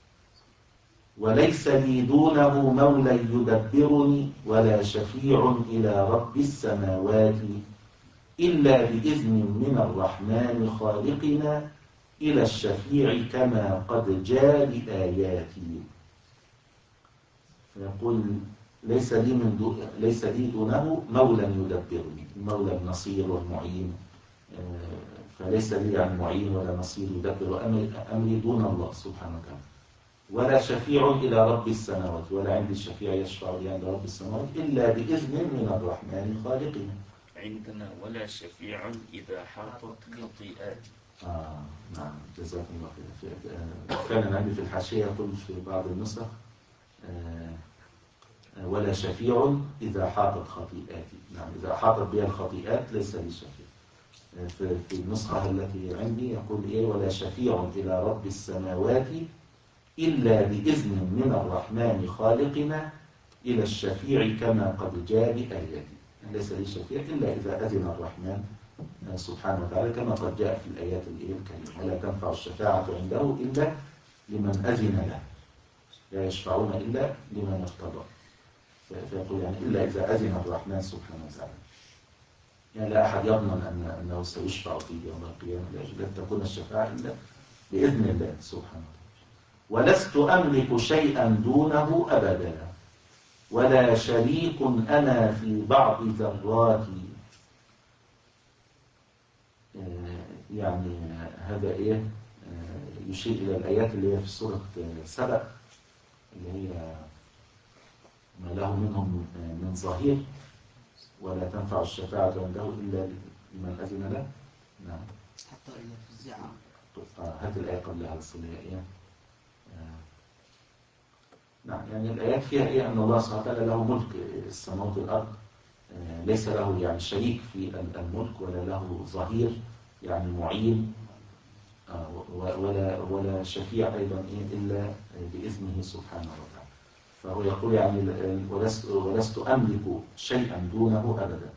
وليس لي دونه مولى يدبرني، ولا شفيع إلى رب السماوات، إلا بإذن من الرحمن خالقنا، إلى الشفيع كما قد جاء بآياتي. فيقول ليس لي من دو... ليس لي دونه مولى يدبرني، المولى النصير والمعين، فليس لي عن معين ولا نصير يدبر أمري دون الله سبحانه وتعالى. ولا شفيع إلى رب السماوات، ولا عندي الشفيع يشفع لي عند رب السماوات إلا بإذن من الرحمن خالقنا. عندنا ولا شفيع إذا حاطت خطيئات. آه نعم جزاكم الله خير. كان عندي في الحاشية يقول في بعض النسخ آه ولا شفيع إذا حاطت خطيئاتي. نعم إذا حاطت بها الخطيئات ليس لي شفيع. في, في النسخة التي عندي يقول إيه ولا شفيع إلى رب السماوات إلا بإذن من الرحمن خالقنا، إلى الشفيع كما قد جاء بآياتي. ليس لي شفيع إلا إذا أذن الرحمن سبحانه وتعالى كما قد جاء في الآيات الكريمة. ولا تنفع الشفاعة عنده إلا لمن أذن له، لا يشفعون إلا لمن ارتضى. فيقول يعني إلا إذا أذن الرحمن سبحانه وتعالى، يعني لا أحد يضمن أن أنه سيشفع فيه يوم القيامة، لن تكون الشفاعة إلا بإذن الله سبحانه وتعالى. ولست أملك شيئا دونه أبدا، ولا شريك أنا في بعض ذراتي. يعني هذا إيه يشير إلى الآيات اللي هي في سورة سبأ، اللي هي ما له منهم من ظهير، ولا تنفع الشفاعة عنده إلا لمن أذن له. نعم حتى إلا في الزعم. هات الآية قبلها الصلية إيه. نعم يعني الآيات فيها إيه أن الله سبحانه وتعالى له ملك السماوات والأرض، ليس له يعني شريك في الملك، ولا له ظهير يعني معين، ولا ولا شفيع أيضا إيه إلا بإذنه سبحانه وتعالى. فهو يقول يعني ولست, ولست أملك شيئا دونه أبدا،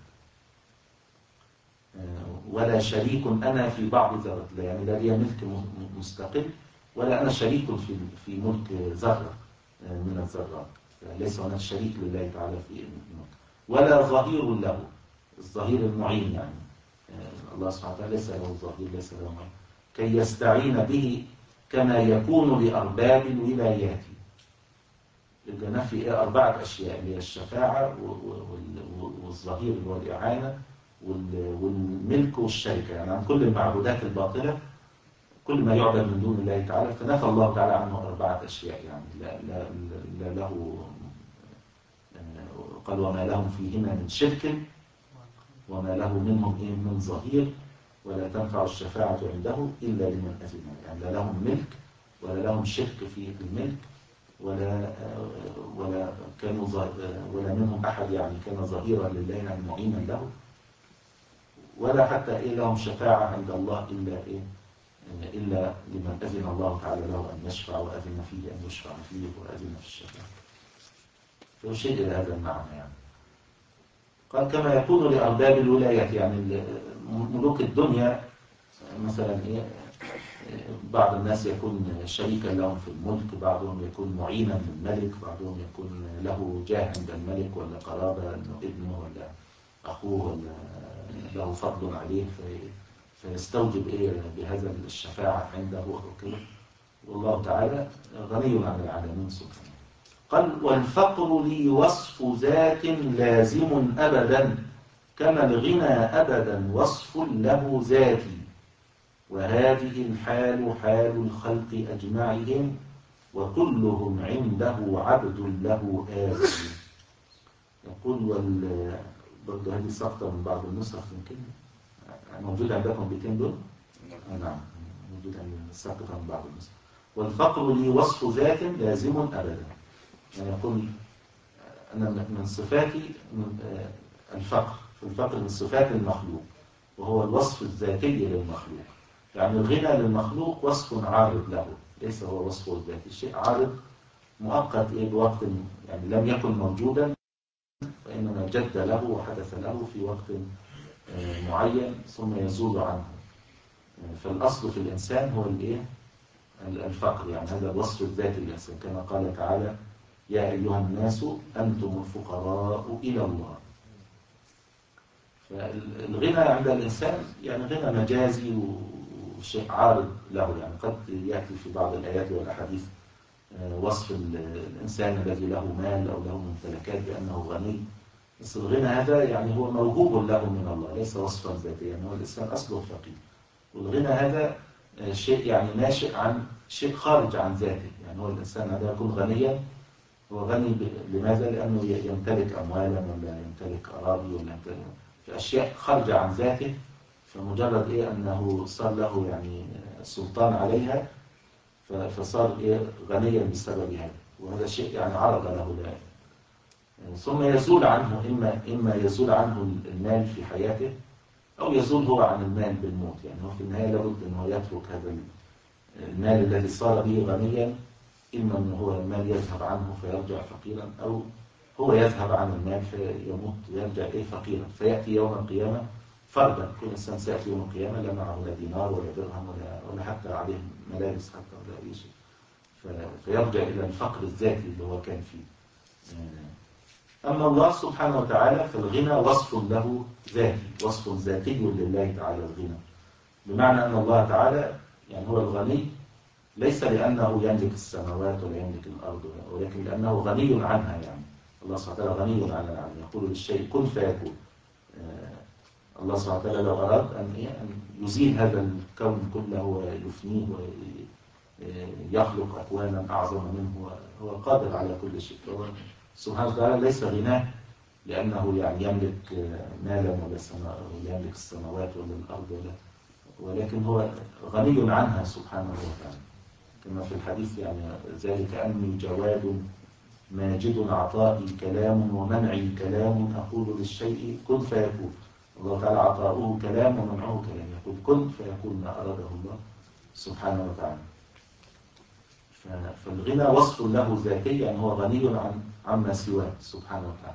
ولا شريك أنا في بعض ذرات، يعني لا لي ملك مستقل، ولا أنا شريك في في ملك ذرة من الذرات، ليس هناك شريك لله تعالى في الملك، ولا ظهير له، الظهير المعين يعني الله سبحانه وتعالى ليس له ظهير، ليس له معين كي يستعين به كما يكون لأرباب الولايات. يبقى نفي أربعة أشياء، اللي هي الشفاعة والظهير اللي هو الإعانة والملك والشركة، يعني عن كل المعبودات الباطلة، كل ما يعبد من دون الله تعالى، فنفى الله تعالى عنه أربعة أشياء، يعني لا, لا, لا له، قال وما لهم فيهما من شرك، وما له منهم إيه من ظهير، ولا تنفع الشفاعة عنده إلا لمن أذن، يعني لا لهم ملك ولا لهم شرك في الملك، ولا ولا كانوا ولا منهم أحد يعني كان ظهيرا لله يعني معينا له، ولا حتى إيه لهم شفاعة عند الله إلا إيه إلا لمن أذن الله تعالى له أن يشفع، وأذن فيه أن يشفع فيه، وأذن في الشفاعة. فيشير إلى هذا المعنى يعني. قال كما يكون لأرباب الولايات، يعني ملوك الدنيا مثلا إيه، بعض الناس يكون شريكا لهم في الملك، بعضهم يكون معينا للملك، بعضهم يكون له جاه عند الملك، ولا قرابة انه ابنه ولا اخوه ولا له فضل عليه، في فيستوجب ايه بهذا الشفاعة عنده وكذا. والله تعالى غني عن العالمين سبحانه. قال والفقر لي وصف ذات لازم أبدا، كما الغنى أبدا وصف له ذاتي، وهذه الحال حال الخلق أجمعهم، وكلهم عنده عبد له آتي. يقول وال برضه هذه سقطة من بعض النسخ، يمكن موجود عندكم بيتين دول؟ نعم موجودا ساقطا من بعض النسخ. والفقر لي وصف ذات لازم أبدا، يعني يقول أنا من صفاتي الفقر، فالفقر من صفات المخلوق وهو الوصف الذاتي للمخلوق. يعني الغنى للمخلوق وصف عارض له، ليس هو وصفه الذاتي، شيء عارض مؤقت إيه بوقت يعني لم يكن موجودا، وإنما جد له وحدث له في وقت معين ثم يزول عنه. فالأصل في الإنسان هو الإيه؟ الفقر، يعني هذا الوصف الذاتي للإنسان، كما قال تعالى يا أيها الناس أنتم الفقراء إلى الله. فالغنى عند الإنسان يعني غنى مجازي وشيء عارض له، يعني قد يأتي في بعض الآيات والأحاديث وصف الإنسان الذي له مال أو له ممتلكات بأنه غني، بس الغنى هذا يعني هو موهوب له من الله، ليس وصفا ذاتيا، يعني هو الإنسان أصله فقير. والغنى هذا شيء يعني ناشئ عن شيء خارج عن ذاته، يعني هو الإنسان هذا يكون غنيا، هو غني لماذا؟ لأنه يمتلك أموالا ولا يمتلك أراضي ولا يمتلك في أشياء خارجة عن ذاته، فمجرد إيه أنه صار له يعني سلطان عليها فصار إيه غنيا بسبب هذا، وهذا شيء يعني عرض له لا. ثم يزول عنه، إما إما يزول عنه المال في حياته أو يزول هو عن المال بالموت، يعني هو في النهاية لابد أنه يترك هذا المال الذي صار به غنيا، إما أنه هو المال يذهب عنه فيرجع فقيرا، أو هو يذهب عن المال فيموت ويرجع إيه فقيرا، فيأتي يوم القيامة فردا. كل إنسان سيأتي يوم القيامة لا معه لا دينار ولا درهم ولا, ولا حتى عليه ملابس حتى ولا أي شيء، فيرجع إلى الفقر الذاتي اللي هو كان فيه. أما الله سبحانه وتعالى فالغنى وصف له ذاتي، وصف ذاتي لله تعالى الغنى، بمعنى أن الله تعالى يعني هو الغني ليس لأنه يملك السماوات ولا يملك الأرض، ولكن لأنه غني عنها. يعني الله سبحانه وتعالى غني عن العالم، يقول للشيء كن فيكون. الله سبحانه وتعالى لو أراد أن يزيل هذا الكون كله ويفنيه ويخلق أكوانا أعظم منه، هو قادر على كل شيء. فهو سبحانه وتعالى ليس غناه لأنه يعني يملك مالا ولا يملك السماوات ولا الأرض ولا، ولكن هو غني عنها سبحانه وتعالى، كما في الحديث يعني ذلك أني جواد ماجد عطائي كلام ومنعي كلام، أقول للشيء كن فيكون. الله تعالى عطاؤه كلام ومنعه كلام، يقول كن فيكون ما أراده الله سبحانه وتعالى. فالغنى وصف له ذاتي، يعني هو غني عن عما سواه سبحانه وتعالى.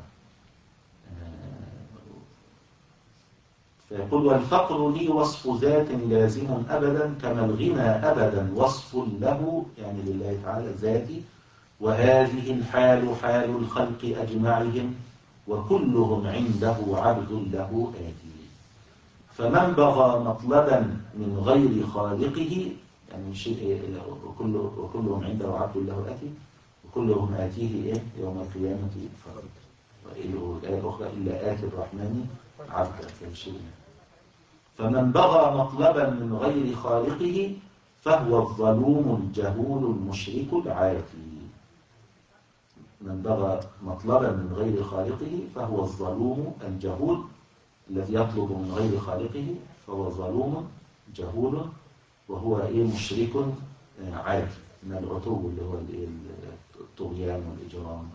فيقول والفقر لي وصف ذات لازم أبدا، كما الغنى أبدا وصف له يعني لله تعالى ذاتي، وهذه الحال حال الخلق أجمعهم، وكلهم عنده عبد له آتي. فمن بغى مطلبا من غير خالقه، يعني شيء وكله وكلهم عنده عبد له آتي، وكلهم آتيه إيه يوم القيامة فرد. والآية الأخرى إلا آتي الرحمن عبدا فيشيء. فمن بغى مطلبا من غير خالقه فهو الظلوم الجهول المشرك العاتي. من بغى مطلبا من غير خالقه فهو الظلوم الجهول الذي يطلب من غير خالقه، فهو ظلوم جهول وهو ايه مشرك عاتي من العتو اللي هو الطغيان والإجرام.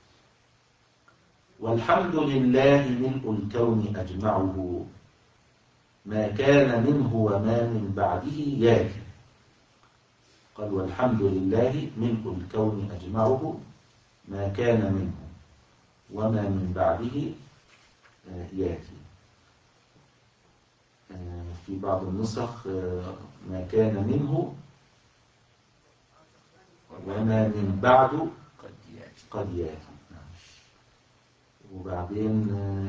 والحمد لله ملء الكون أجمعه، ما كان منه وما من بعده ياتي. قال والحمد لله ملء الكون أجمعه، ما كان منه وما من بعده ياتي. في بعض النسخ ما كان منه وما من بعده قد ياتي. وبعدين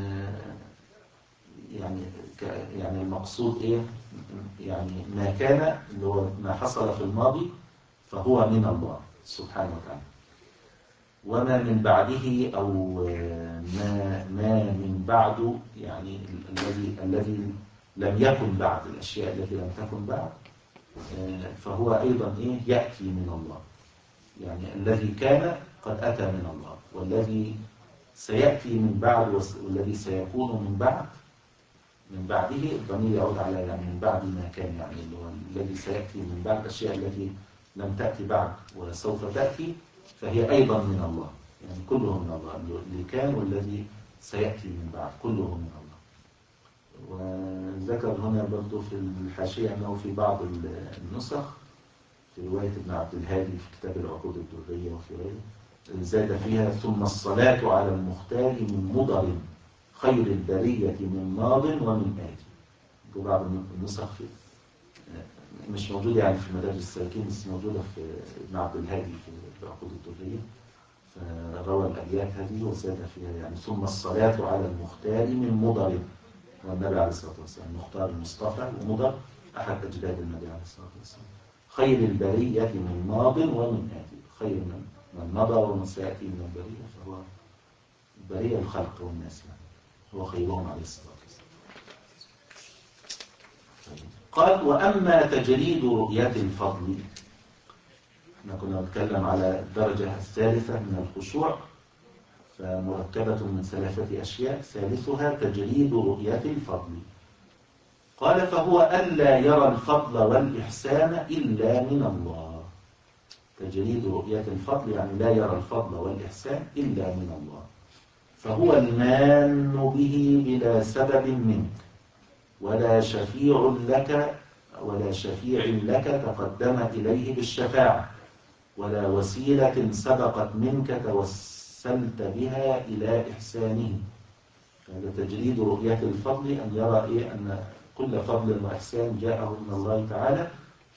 يعني يعني المقصود ايه؟ يعني ما كان اللي هو ما حصل في الماضي فهو من الله سبحانه وتعالى، وما من بعده او ما ما من بعده يعني الذي الذي لم يكن بعد، الاشياء التي لم تكن بعد فهو ايضا ايه ياتي من الله. يعني الذي كان قد اتى من الله، والذي سياتي من بعد والذي سيكون من بعد من بعده الضمير يعود على يعني من بعد ما كان، يعني اللي هو الذي سيأتي من بعد الأشياء التي لم تأتي بعد وسوف تأتي، فهي أيضا من الله، يعني كله من الله، اللي كان والذي سيأتي من بعد كله من الله. وذكر هنا برضو في الحاشية أنه في بعض النسخ في رواية ابن عبد الهادي في كتاب العقود الدرية وفي غيره زاد فيها ثم الصلاة على المختار من مضر خير البرية من ماض ومن آتي. وبعض النسخ في مش موجودة يعني في مدارج السالكين، بس موجودة في ابن عبد الهادي في العقود الدرية، فروى الأبيات هذه وزاد فيها يعني ثم الصلاة على المختار من مضر، والنبي عليه الصلاة والسلام المختار المصطفى، ومضر أحد أجداد النبي عليه الصلاة والسلام، خير البرية من ماض ومن آتي، خير من من مضى ومن سيأتي من البرية، فهو البرية الخلق والناس يعني هو خيرهم عليه الصلاة والسلام. قال وأما تجريد رؤية الفضل، احنا كنا نتكلم على الدرجة الثالثة من الخشوع، فمركبة من ثلاثة أشياء، ثالثها تجريد رؤية الفضل. قال فهو ألا يرى الفضل والإحسان إلا من الله. تجريد رؤية الفضل يعني لا يرى الفضل والإحسان إلا من الله، فهو المان به بلا سبب منك، ولا شفيع لك ولا شفيع لك تقدم إليه بالشفاعة، ولا وسيلة سبقت منك توسلت بها إلى إحسانه. هذا تجريد رؤية الفضل، أن يرى إيه أن كل فضل وإحسان جاءه من الله تعالى،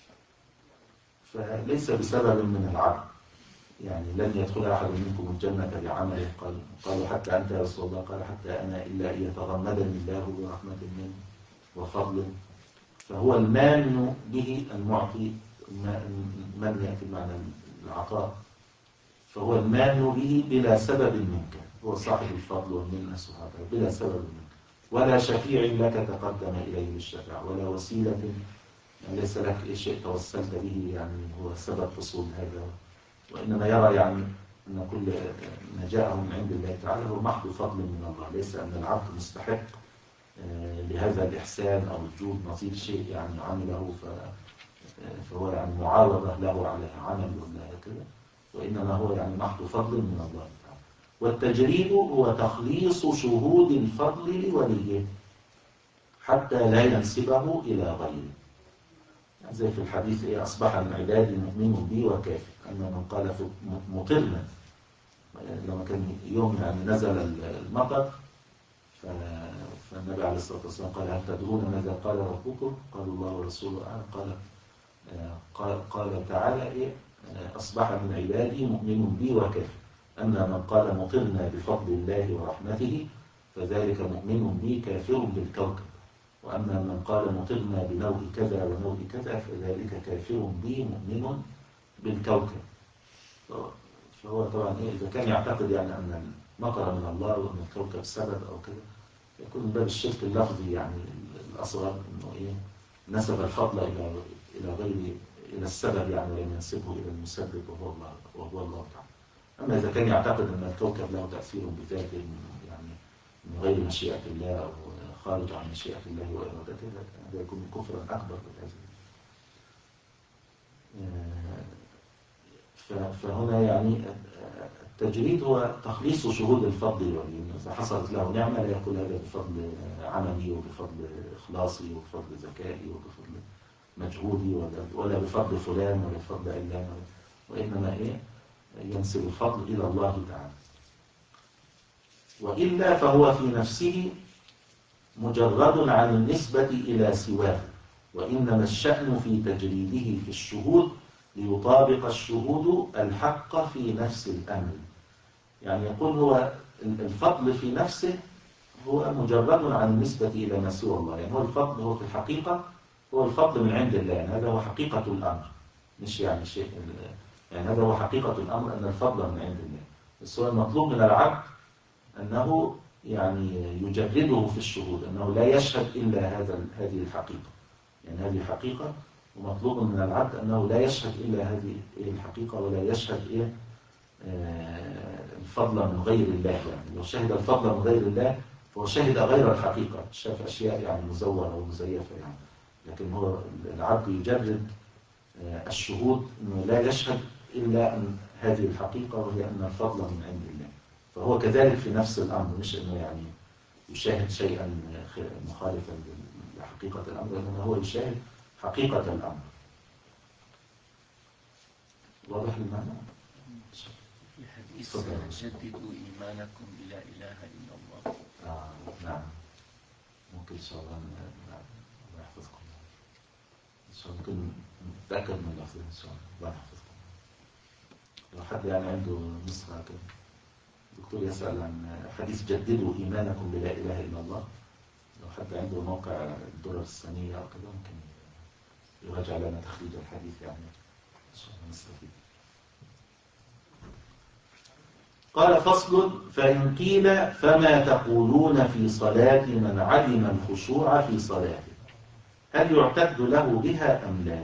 فليس بسبب من العبد، يعني لن يدخل أحد منكم الجنة بعمله، قال قالوا حتى أنت يا رسول الله، قال حتى أنا إلا أن يتغمدني الله برحمة منه وفضل. فهو المان به المعطي، من يأتي معنى العطاء، فهو المان به بلا سبب منك، هو صاحب الفضل والمنة سبحانه بلا سبب منك، ولا شفيع لك تقدم إليه بالشفاعة، ولا وسيلة يعني ليس لك شيء توسلت به يعني هو سبب حصول هذا، وإنما يرى يعني أن كل ما جاءه من عند الله تعالى هو محض فضل من الله، ليس أن العبد مستحق لهذا الإحسان أو الجود نظير شيء يعني عمله فهو يعني معاوضة له على عمل ولا كده، وإنما هو يعني محض فضل من الله تعالى. والتجريد هو تخليص شهود الفضل لوليه حتى لا ينسبه إلى غيره، يعني زي في الحديث إيه أصبح من عبادي مؤمن بي وكافر، أن من قال مطرنا لما كان يوم يعني نزل المطر، فالنبي عليه الصلاة والسلام قال هل تدرون ماذا قال ربكم؟ قالوا الله ورسوله أعلم. قال قال قال تعالى إيه أصبح من عبادي مؤمن بي وكافر، أما من قال مطرنا بفضل الله ورحمته فذلك مؤمن بي كافر بالكوكب، وأما من قال مطرنا بنوع كذا ونوع كذا فذلك كافر بي مؤمن بالكوكب. فهو طبعا إيه إذا كان يعتقد يعني أن المطر من الله وأن الكوكب سبب أو كده، يكون من باب الشرك اللفظي يعني الأصغر، إنه إيه نسب الفضل إلى إلى غير إلى السبب يعني ولم ينسبه إلى المسبب وهو الله وهو الله تعالى. أما إذا كان يعتقد أن الكوكب له تأثير بذاته يعني من غير مشيئة الله أو خارج عن مشيئة الله وإرادته، هذا يكون كفرا أكبر بالهذا. فهنا يعني التجريد هو تخليص شهود الفضل الولي، إذا حصلت له نعمة لا يقول هذا بفضل عملي وبفضل إخلاصي وبفضل ذكائي وبفضل مجهودي ولا ولا بفضل فلان ولا بفضل علان، وإنما إيه ينسب الفضل إلى الله تعالى. وإلا فهو في نفسه مجرد عن النسبة إلى سواه، وإنما الشأن في تجريده في الشهود ليطابق الشهود الحق في نفس الأمر. يعني يقول هو الفضل في نفسه هو مجرد عن النسبة إلى ما سوى الله، يعني هو الفضل هو في الحقيقة هو الفضل من عند الله، يعني هذا هو حقيقة الأمر، مش يعني شيء يعني هذا هو حقيقة الأمر أن الفضل من عند الله، بس هو المطلوب من العبد أنه يعني يجرده في الشهود، أنه لا يشهد إلا هذا هذه الحقيقة، يعني هذه حقيقة، ومطلوب من العبد أنه لا يشهد إلا هذه الحقيقة ولا يشهد إيه آه الفضل من غير الله. يعني لو شهد الفضل من غير الله هو شهد غير الحقيقة، شاف أشياء يعني مزورة ومزيفة يعني، لكن هو العبد يجرد الشهود أنه لا يشهد إلا أن هذه الحقيقة، وهي أن الفضل من عند الله. فهو كذلك في نفس الأمر، مش أنه يعني يشاهد شيئا مخالفا لحقيقة الأمر، إنما هو يشاهد حقيقة الأمر. واضح المعنى؟ في حديث جددوا إيمانكم بلا إله إلا الله. آه نعم، ممكن إن شاء الله. نعم، الله يحفظكم إن شاء الله. ممكن نتأكد من اللفظ إن شاء الله. الله يحفظكم. لو حد يعني عنده نسخة كده، الدكتور يسأل عن حديث جددوا إيمانكم بلا إله إلا الله. لو حد عنده موقع الدرر السنية أو كده ممكن يراجع لنا تخريج الحديث يعني إن شاء الله نستفيد. قال فصل: فإن قيل فما تقولون في صلاة من عدم الخشوع في صلاته، هل يعتد له بها أم لا؟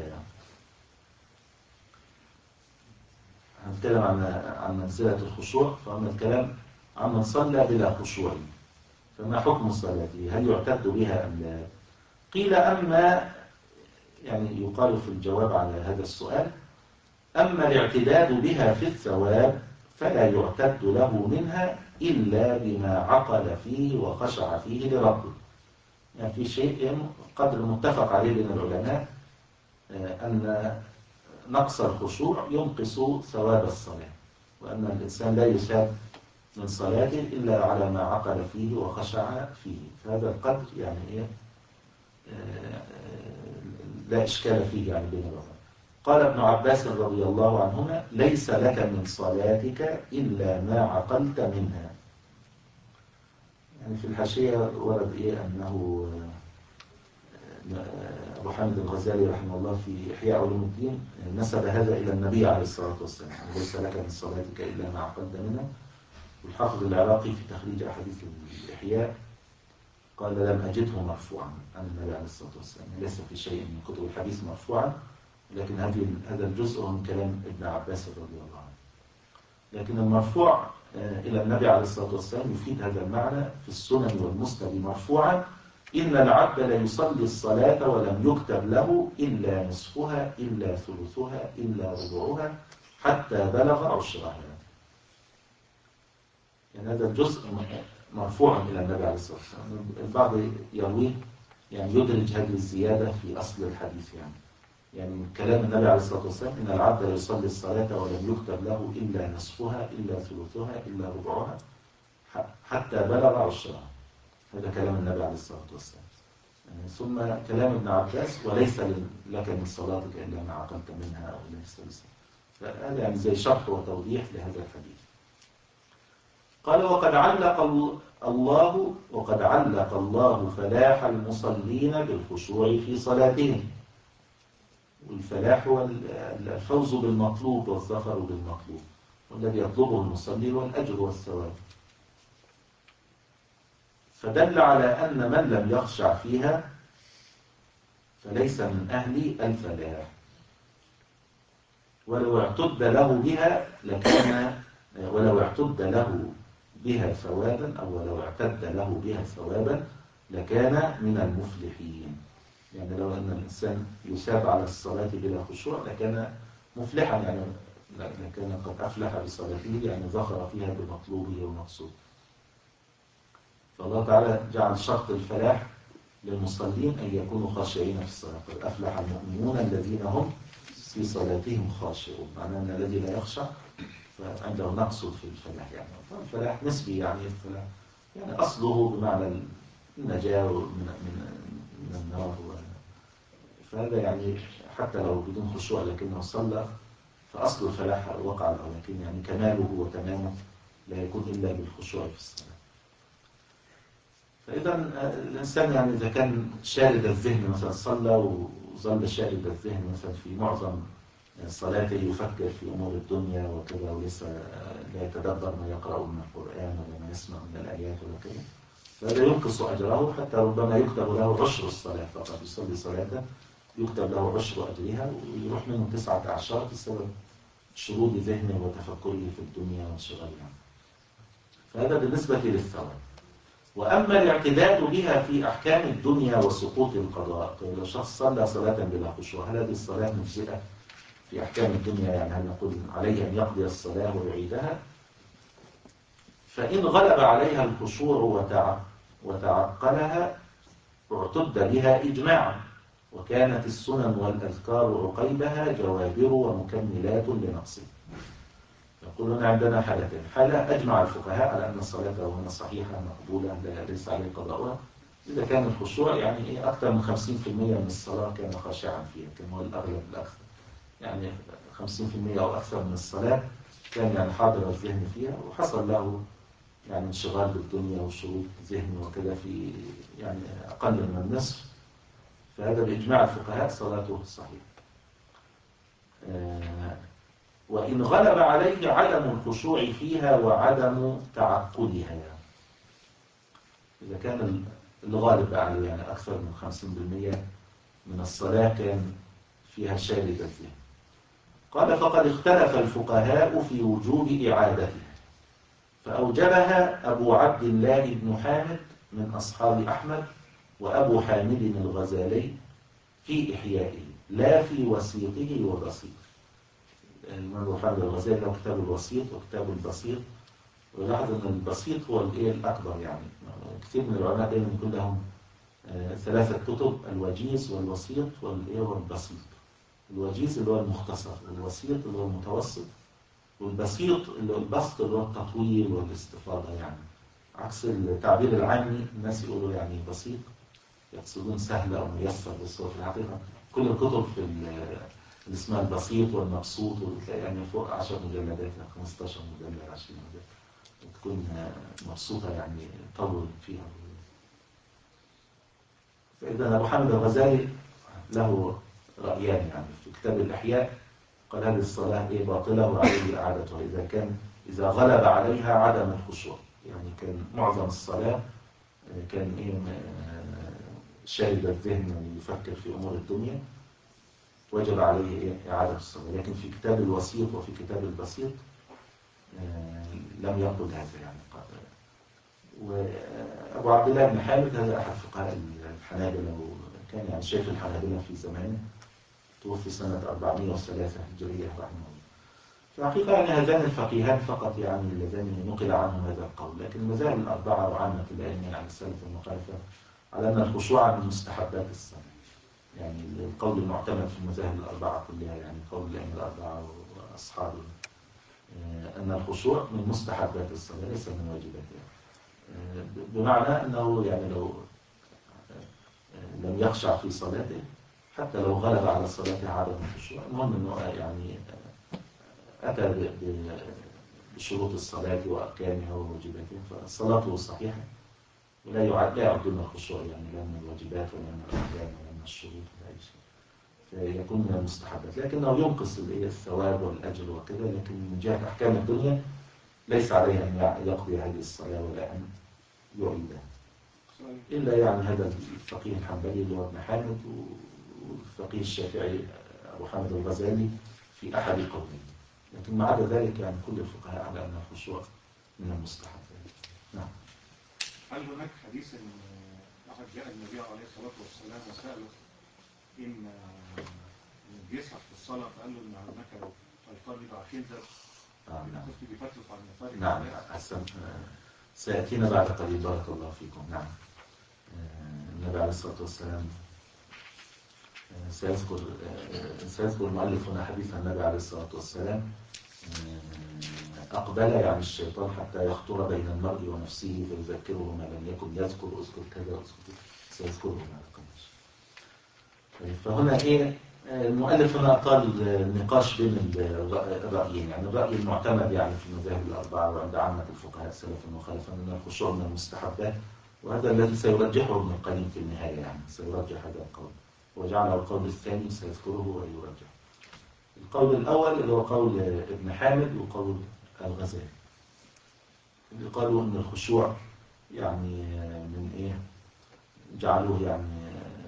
هنتكلم عن عن منزلة الخشوع، فهنا الكلام عن من صلى بلا خشوع، فما حكم صلاته؟ هل يعتد بها أم لا؟ قيل أما، يعني يقال في الجواب على هذا السؤال: أما الاعتداد بها في الثواب فلا يعتد له منها إلا بما عقل فيه وخشع فيه لربه. يعني في شيء قدر متفق عليه بين العلماء أن نقص الخشوع ينقص ثواب الصلاة، وأن الإنسان لا يثاب من صلاته إلا على ما عقل فيه وخشع فيه. فهذا القدر يعني إيه لا إشكال فيه يعني بين العلماء. قال ابن عباس رضي الله عنهما: ليس لك من صلاتك إلا ما عقلت منها. يعني في الحاشية ورد إيه أنه أبو حامد الغزالي رحمه الله في إحياء علوم الدين نسب هذا إلى النبي عليه الصلاة والسلام: ليس لك من صلاتك إلا ما عقلت منها. والحافظ العراقي في تخريج أحاديث الإحياء قال: لم أجده مرفوعا عن النبي عليه الصلاة والسلام، ليس في شيء من كتب الحديث مرفوعا، لكن هذه هذا الجزء من كلام ابن عباس رضي الله عنه. لكن المرفوع إلى النبي عليه الصلاة والسلام يفيد هذا المعنى في السنن والمسند مرفوعا: إن العبد ليصلي الصلاة ولم يكتب له إلا نصفها إلا ثلثها إلا ربعها حتى بلغ عشرها. يعني هذا الجزء مرفوع إلى النبي عليه الصلاة والسلام. البعض يرويه يعني يدرج هذه الزيادة في أصل الحديث، يعني يعني كلام النبي عليه الصلاة والسلام: إن العبد يصلي الصلاة ولم يكتب له إلا نصفها إلا ثلثها إلا ربعها حتى بلغ عشرها. هذا كلام النبي عليه الصلاة والسلام. يعني ثم كلام ابن عباس: وليس لك من صلاتك إلا ما عقلت منها أو ليس بس. فهذا يعني زي شرح وتوضيح لهذا الحديث. قال: وقد علق الله وقد علق الله فلاح المصلين بالخشوع في صلاتهم. والفلاح هو الفوز بالمطلوب والظفر بالمطلوب، والذي يطلبه المصلي هو الأجر والثواب. فدل على أن من لم يخشع فيها فليس من أهل الفلاح، ولو اعتد له بها لكان ولو اعتد له بها ثوابا أو ولو اعتد له بها ثوابا لكان من المفلحين. يعني لو أن الإنسان يثاب على الصلاة بلا خشوع لكان مفلحا، يعني لكان قد أفلح بصلاته، يعني ظفر فيها بمطلوبه ومقصوده. فالله تعالى جعل شرط الفلاح للمصلين أن يكونوا خاشعين في الصلاة. قد أفلح المؤمنون الذين هم في صلاتهم خاشعون. معناه أن الذي لا يخشع فعنده نقص في الفلاح. يعني فالفلاح نسبي، يعني الفلاح يعني أصله بمعنى النجاة من من من النار. فهذا يعني حتى لو بدون خشوع لكنه صلى فأصل الفلاح وقع له، لكن يعني كماله وتمامه لا يكون إلا بالخشوع في الصلاة. فإذا الإنسان يعني إذا كان شارد الذهن مثلا صلى وظل شارد الذهن مثلا في معظم صلاته يفكر في أمور الدنيا وكذا وليس لا يتدبر ما يقرأ من القرآن ولا ما يسمع من الآيات ولا كذا، فهذا ينقص أجره، حتى ربما يكتب له عشر الصلاة فقط. يصلي صلاة يكتب له عشر أجرها ويروح منه تسعة أعشار بسبب شرود ذهنه وتفكره في الدنيا وانشغاله. فهذا بالنسبة للثواب. وأما الاعتداد بها في أحكام الدنيا وسقوط القضاء، طيب لو شخص صلى صلاة بلا خشوع هل هذه الصلاة مجزئة في أحكام الدنيا؟ يعني هل نقول عليه أن يقضي الصلاة ويعيدها؟ فإن غلب عليها الخشوع وتع... وتعقلها اعتد بها إجماعا، وكانت السنن والأذكار عقيبها جوابر ومكملات لنقصها. يقولون عندنا حالتين: حالة أجمع الفقهاء على أن الصلاة هنا صحيحة مقبولة ليس عليه قضاؤها، إذا كان الخشوع يعني إيه أكثر من خمسين بالمئة من الصلاة كان خاشعا فيها، كما هو الأغلب الأكثر، يعني خمسين بالمئة أو أكثر من الصلاة كان يعني حاضر الذهن فيها، وحصل له يعني انشغال بالدنيا وشغول ذهن وكذا في يعني أقل من النصف، فهذا بإجماع الفقهاء صلاته صحيحة. آه وإن غلب عليه عدم الخشوع فيها وعدم تعقلها، إذا كان الغالب عليه يعني أكثر من خمسين بالمئة من الصلاة كان فيها شارد الذهن، قال: فقد اختلف الفقهاء في وجوب إعادتها، فأوجبها أبو عبد الله بن حامد من أصحاب أحمد وأبو حامد الغزالي في إحيائه لا في وسيطه وبسيط. الإمام أبو حامد الغزالي له كتاب الوسيط وكتاب البسيط، ولاحظ أن البسيط هو الإيه الأكبر، يعني كثير من العلماء دائما يكون لهم آه ثلاثة كتب: الوجيز والوسيط والإيه والبسيط. الوجيز اللي هو المختصر، والوسيط اللي هو المتوسط، والبسيط اللي هو البسط اللي هو التطويل والاستفاضة، يعني عكس التعبير العامي الناس يقولوا يعني بسيط يقصدون سهل أو ميسر، بس هو في الحقيقة كل الكتب في اللي اسمها البسيط والمبسوط يعني فوق عشر مجلدات، خمستاشر مجلد، عشرين مجلد، تكون مبسوطة يعني طول فيها. فإذا أبو حامد الغزالي له رأيان يعني في كتاب الإحياء، قال: هذه الصلاة إيه باطلة وعليه إعادتها إذا كان إذا غلب عليها عدم الخشوع، يعني كان معظم الصلاة كان إيه شارد الذهن يفكر في أمور الدنيا، وجب عليه إيه إعادة الصلاة. لكن في كتاب الوسيط وفي كتاب البسيط لم يقل هذا يعني. وأبو عبد الله بن حامد هذا أحد فقهاء الحنابلة، وكان يعني شيخ الحنابلة في زمانه، توفي سنة أربعمائة وثلاثة هجرية رحمه الله. في الحقيقة يعني هذان الفقيهان فقط يعني اللذان نقل عنهم هذا القول، لكن المذاهب الأربعة وعامة الأئمة يعني السلف المخالفة على أن الخشوع من مستحبات الصلاة، يعني القول المعتمد في المذاهب الأربعة كلها، يعني قول الأئمة الأربعة وأصحابهم، أن الخشوع من مستحبات الصلاة ليس من واجباتها، بمعنى أنه يعني لو لم يخشع في صلاته حتى لو غلب على صلاته عدم الخشوع، المهم أنه يعني أتى بشروط الصلاة وأركانها وواجباتها فصلاته صحيحة، ولا يعد لا يعد من الخشوع يعني لا من الواجبات ولا من الأركان ولا من الشروط ولا أي شيء، فيكون من المستحبات، لكنه ينقص الثواب والأجر وكذا، لكن من جهة أحكام الدنيا ليس عليه أن يقضي هذه الصلاة ولا أن يعيدها، إلا يعني هذا الفقيه الحنبلي اللي هو ابن حامد، والفقيه الشافعي أبو حامد الغزالي في أحد قولين، لكن ما عدا ذلك يعني كل الفقهاء على أن الخشوع من المستحبات. نعم. هل هناك حديث أن أحد جاء النبي عليه الصلاة والسلام وسأله إن بيسرح في الصلاة، فقال له إن هناك شيطان يضع كنزة كنت بفترة عن نفارك؟ نعم أحسن، سيأتينا بعد قليل بارك الله فيكم. نعم النبي عليه الصلاة والسلام سيذكر سيذكر المؤلف هنا حديث النبي عليه الصلاة والسلام: أقبل يعني الشيطان حتى يخطر بين المرء ونفسه فيذكره ما لم يكن يذكر، أذكر كذا أذكر، سيذكره هنا قليل. فهنا إيه المؤلف هنا أطال النقاش بين الرأيين، يعني الرأي المعتمد يعني في المذاهب الأربعة وعند عامة الفقهاء سلفا وخلفا أن الخشوع من المستحبات، وهذا الذي سيرجحه ابن القيم في النهاية، يعني سيرجح هذا القول وجعله القول الثاني سيذكره ويرجح. القول الأول اللي هو قول ابن حامد وقول الغزالي اللي قالوا أن الخشوع يعني من إيه جعلوه يعني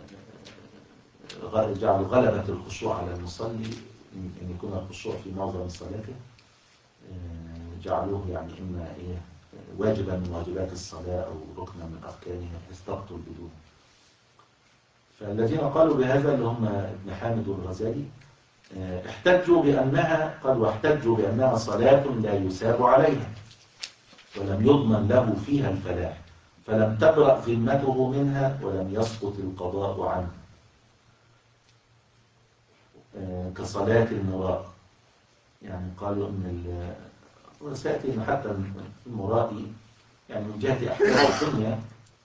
جعلوا غلبة الخشوع على المصلي أن يكون الخشوع في معظم صلاته، جعلوه يعني إما إيه واجبا من واجبات الصلاة أو ركنا من أركانها استبطل بدونه. فالذين قالوا بهذا اللي هم ابن حامد والغزالي احتجوا بأنها قال واحتجوا بأنها صلاة لا يساب عليها ولم يضمن له فيها الفلاح فلم تبرأ ذمته منها ولم يسقط القضاء عنه كصلاة المراء. يعني قالوا ان وسيأتي ان حتى المرائي يعني من جهة احكام الدنيا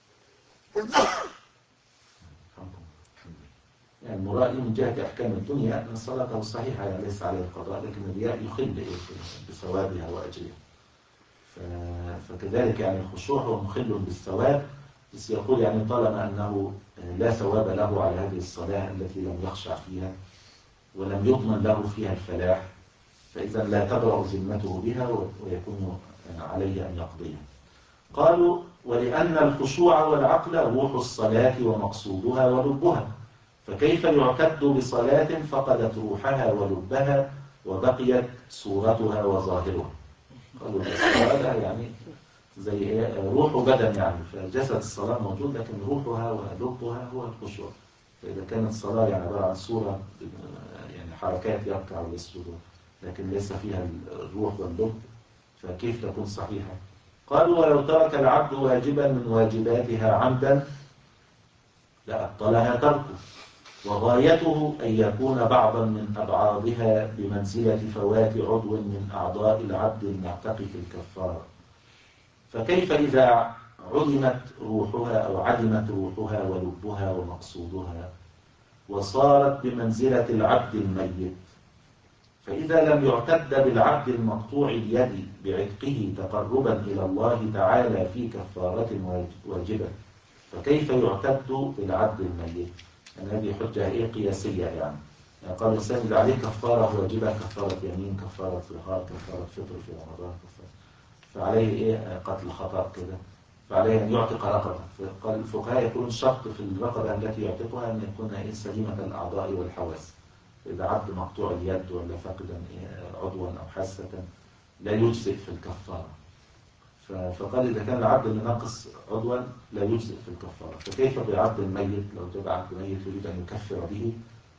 يعني المرائي من جهة احكام الدنيا ان صلاته صحيحة يعني ليس عليه القضاء، لكن الرياء يخل بثوابها واجرها. فكذلك يعني الخشوع هو مخل بالثواب، بس يقول يعني طالما انه لا ثواب له على هذه الصلاة التي لم يخشع فيها ولم يضمن له فيها الفلاح فإذا لا تبرأ ذمته بها ويكون عليه أن يقضيها. قالوا ولأن الخشوع والعقل روح الصلاة ومقصودها ولبها، فكيف يعتد بصلاة فقدت روحها ولبها وبقيت صورتها وظاهرها. قالوا الصلاة يعني زي روح وبدن يعني، فجسد الصلاة موجود لكن روحها ولبها هو الخشوع. فإذا كانت الصلاة يعني عبارة عن صورة يعني حركات يركع ويسجد لكن ليس فيها الروح واللب فكيف تكون صحيحة؟ قالوا ولو ترك العبد واجبا من واجباتها عمدا لأبطلها تركه، وغايته أن يكون بعضا من أبعاضها بمنزلة فوات عضو من أعضاء العبد المعتق في الكفارة. فكيف إذا علمت روحها أو علمت روحها ولبها ومقصودها وصارت بمنزلة العبد الميت؟ فإذا لم يعتد بالعبد المقطوع اليد بعتقه تقربا إلى الله تعالى في كفارة واجبة فكيف يعتد بالعبد الميت؟ يعني هذه حجة إيه قياسية يعني. يعني قال الإنسان إذا عليه كفارة واجبة كفارة يمين كفارة ظهار كفارة فطر في رمضان كفارة فعليه إيه قتل خطأ كده فعليه أن يعتق رقبة. قال الفقهاء يقولون شرط في الرقبة التي يعتقها أن يكون إيه سليمة الأعضاء والحواس. إذا عبد مقطوع اليد ولا فاقدا عضوا أو حاسة لا يجزئ في الكفارة. فقال إذا كان العبد اللي ناقص عضوا لا يجزئ في الكفارة فكيف بالعبد الميت؟ لو جاء عبد ميت يريد أن يكفر به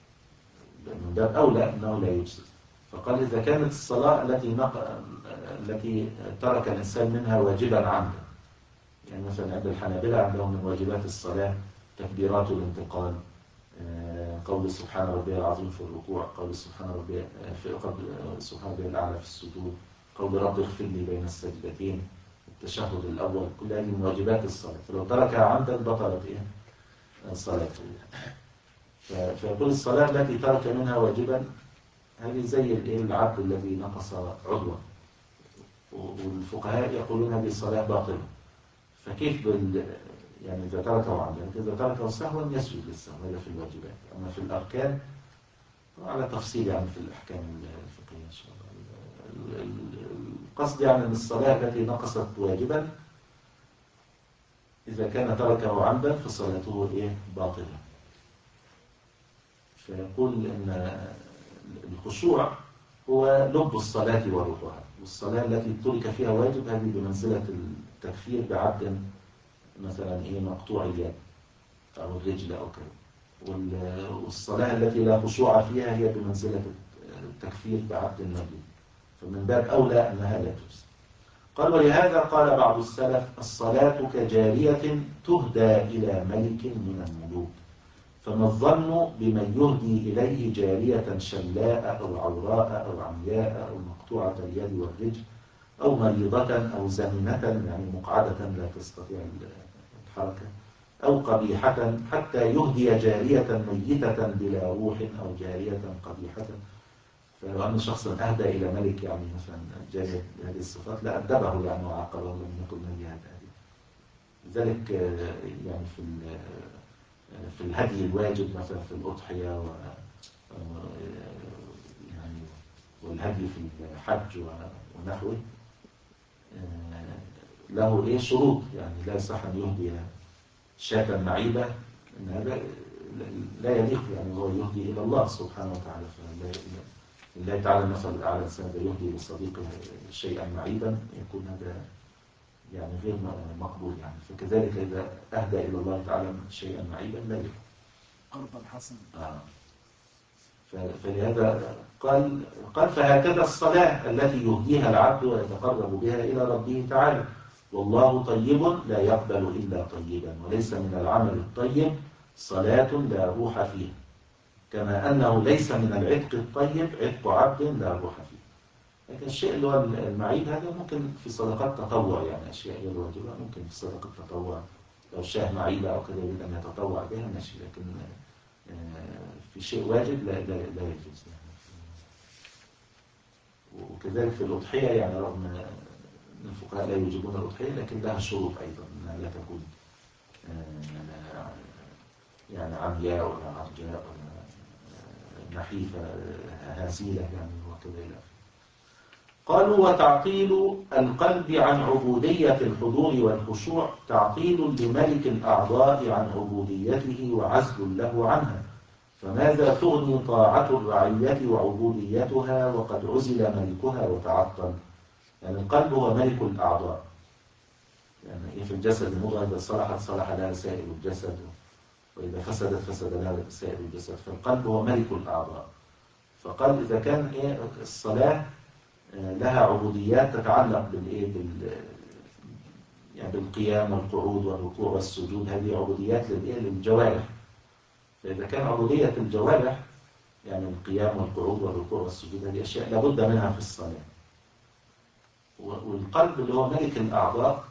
من باب أولى أنه لا يجزئ. فقال إذا كانت الصلاة التي نق... التي ترك الإنسان منها واجبا عمدا، يعني مثلا عند الحنابلة عندهم من واجبات الصلاة تكبيرات الانتقال، قول سبحان ربي العظيم في الركوع، قول سبحان ربي في قبل سبحان ربي الأعلى في السجود، قول رب اغفر لي بين السجدتين، التشهد الأول، كل هذه من واجبات الصلاة. فلو تركها عمدا بطلت إيه صلاته. فيقول الصلاة التي ترك منها واجبا هذه زي العبد الذي نقص عضوا، والفقهاء يقولون هذه الصلاة باطلة. فكيف بال يعني إذا تركه عمدا؟ إذا تركه سهوا يسجد للسهو، هذا في الواجبات. أما في الأركان على تفصيل يعني في الأحكام الفقهية إن شاء الله. القصد يعني أن الصلاة التي نقصت واجبا إذا كان تركه عمدا فصلاته إيه باطلة. فيقول أن الخشوع هو لب الصلاة وروحها، والصلاة التي ترك فيها واجب هذه بمنزلة التكفير بعبد مثلا إيه مقطوع اليد أو الرجل أو كذا، والصلاة التي لا خشوع فيها هي بمنزلة التكفير بعبد الميت، فمن باب أولى أنها لا تجزي. قال ولهذا قال بعض السلف الصلاة كجارية تهدى إلى ملك من الملوك، فما الظن بمن يهدي إليه جارية شلاء أو عوراء أو عمياء أو مقطوعة اليد والرجل أو مريضة أو زمنة يعني مقعدة لا تستطيع الحركة أو قبيحة حتى يهدي جارية ميتة بلا روح أو جارية قبيحة. فلو أن شخصا أهدى إلى ملك يعني مثلا جارية بهذه الصفات لأدبه يعني وعاقبه لم يكن من هذا. لذلك يعني في في الهدي الواجب مثلا في الأضحية و يعني والهدي في الحج ونحوه له إيه شروط، يعني لا يصح أن يهدي شاة معيبة، إن هذا لا يليق، يعني هو يهدي إلى الله سبحانه وتعالى. فلا تعالى مثلا على الإنسان يهدي لصديقه شيئا معيبا يكون هذا يعني غير مقبول يعني. فكذلك إذا أهدى إلى الله تعالى شيئا معيبا لا يقبل قربا حسنا. آه. فلهذا قال قال فهكذا الصلاة التي يهديها العبد ويتقرب بها إلى ربه تعالى، والله طيب لا يقبل إلا طيبا، وليس من العمل الطيب صلاة لا روح فيها، كما أنه ليس من العتق الطيب عتق عبد لا روح فيه. لكن الشيء اللي هو المعيب هذا ممكن في صدقات تطوع، يعني أشياء غير واجبة ممكن في صدقة تطوع، لو شاه معيبة أو كذا يريد أن يتطوع بها ماشي، لكن في شيء واجب لا لا لا يجوز. وكذلك في الأضحية، يعني رغم أن الفقهاء لا يوجبون الأضحية لكن لها شروط أيضا، أنها لا تكون يعني عمياء ولا عرجاء ولا نحيفة هزيلة يعني وكذا إلى آخره. قالوا وتعطيل القلب عن عبودية الحضور والخشوع تعطيل لملك الأعضاء عن عبوديته وعزل له عنها، فماذا تغني طاعة الرعية وعبوديتها وقد عزل ملكها وتعطل؟ يعني القلب هو ملك الأعضاء، يعني في الجسد المضغة إذا صلحت صلح لها سائر الجسد، وإذا فسدت فسد لها سائر الجسد، فالقلب هو ملك الأعضاء. فقال إذا كان إيه الصلاة لها عبوديات تتعلق بالإيه بال يعني بالقيام والقعود والركوع والسجود، هذه عبوديات للإيه للجوارح. فإذا كان عبودية الجوارح يعني القيام والقعود والركوع والسجود هذه أشياء لابد منها في الصلاة، والقلب اللي هو ملك الأعضاء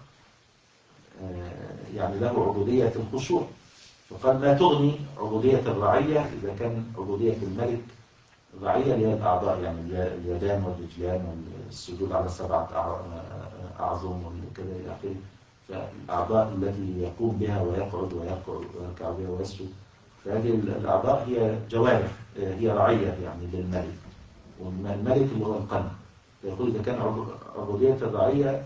يعني له عبودية الخشوع. فقال ما تغني عبودية الرعية إذا كان عبودية الملك الرعية اللي هي الأعضاء، يعني اليدان والرجلان والسجود على سبعة أعظم وكذا إلى آخره، فالأعضاء التي يقوم بها ويقعد ويركع ويركع بها ويسجد، فهذه الأعضاء هي جوارح، هي رعية يعني للملك، والملك اللي هو القلب. يقول إذا كان عبودية الرعية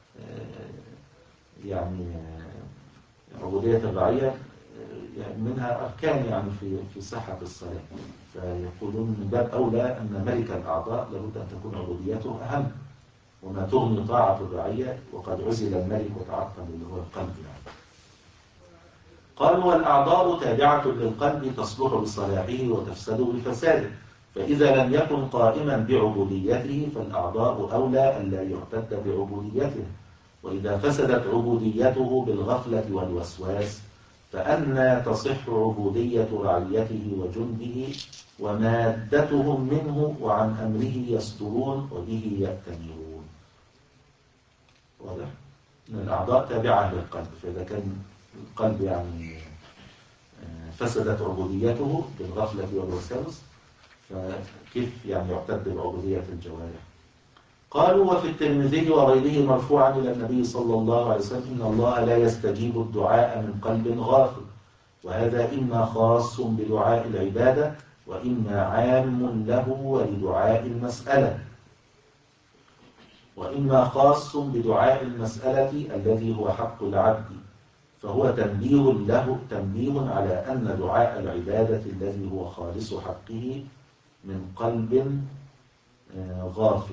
يعني عبودية الرعية يعني منها أركان يعني في في صحة الصلاة، فيقولون من باب أولى أن ملك الأعضاء لابد أن تكون عبوديته أهم، وما تغني طاعة الرعية وقد عزل الملك وتعطل اللي هو القلب يعني. قالوا والأعضاء تابعة للقلب تصلح بصلاحه وتفسد بفساده، فإذا لم يكن قائما بعبوديته فالأعضاء أولى أن لا يعتد بعبوديته، وإذا فسدت عبوديته بالغفلة والوسواس فأنى تصح عبودية رعيته وجنده ومادتهم منه وعن أمره يصدرون وبه يأتمرون. واضح؟ أن الأعضاء تابعة للقلب، فإذا كان القلب يعني فسدت عبوديته بالغفلة والوسواس فكيف يعني يعتد بعبودية الجوارح؟ قالوا وفي الترمذي وغيره مرفوعا إلى النبي صلى الله عليه وسلم إن الله لا يستجيب الدعاء من قلب غافل، وهذا إما خاص بدعاء العبادة وإما عام له ولدعاء المسألة، وإما خاص بدعاء المسألة الذي هو حق العبد، فهو تنبيه له تنبيه على أن دعاء العبادة الذي هو خالص حقه من قلب غافل.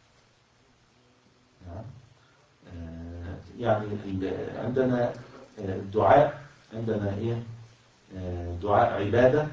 يعني عندنا الدعاء عندنا إيه دعاء عبادة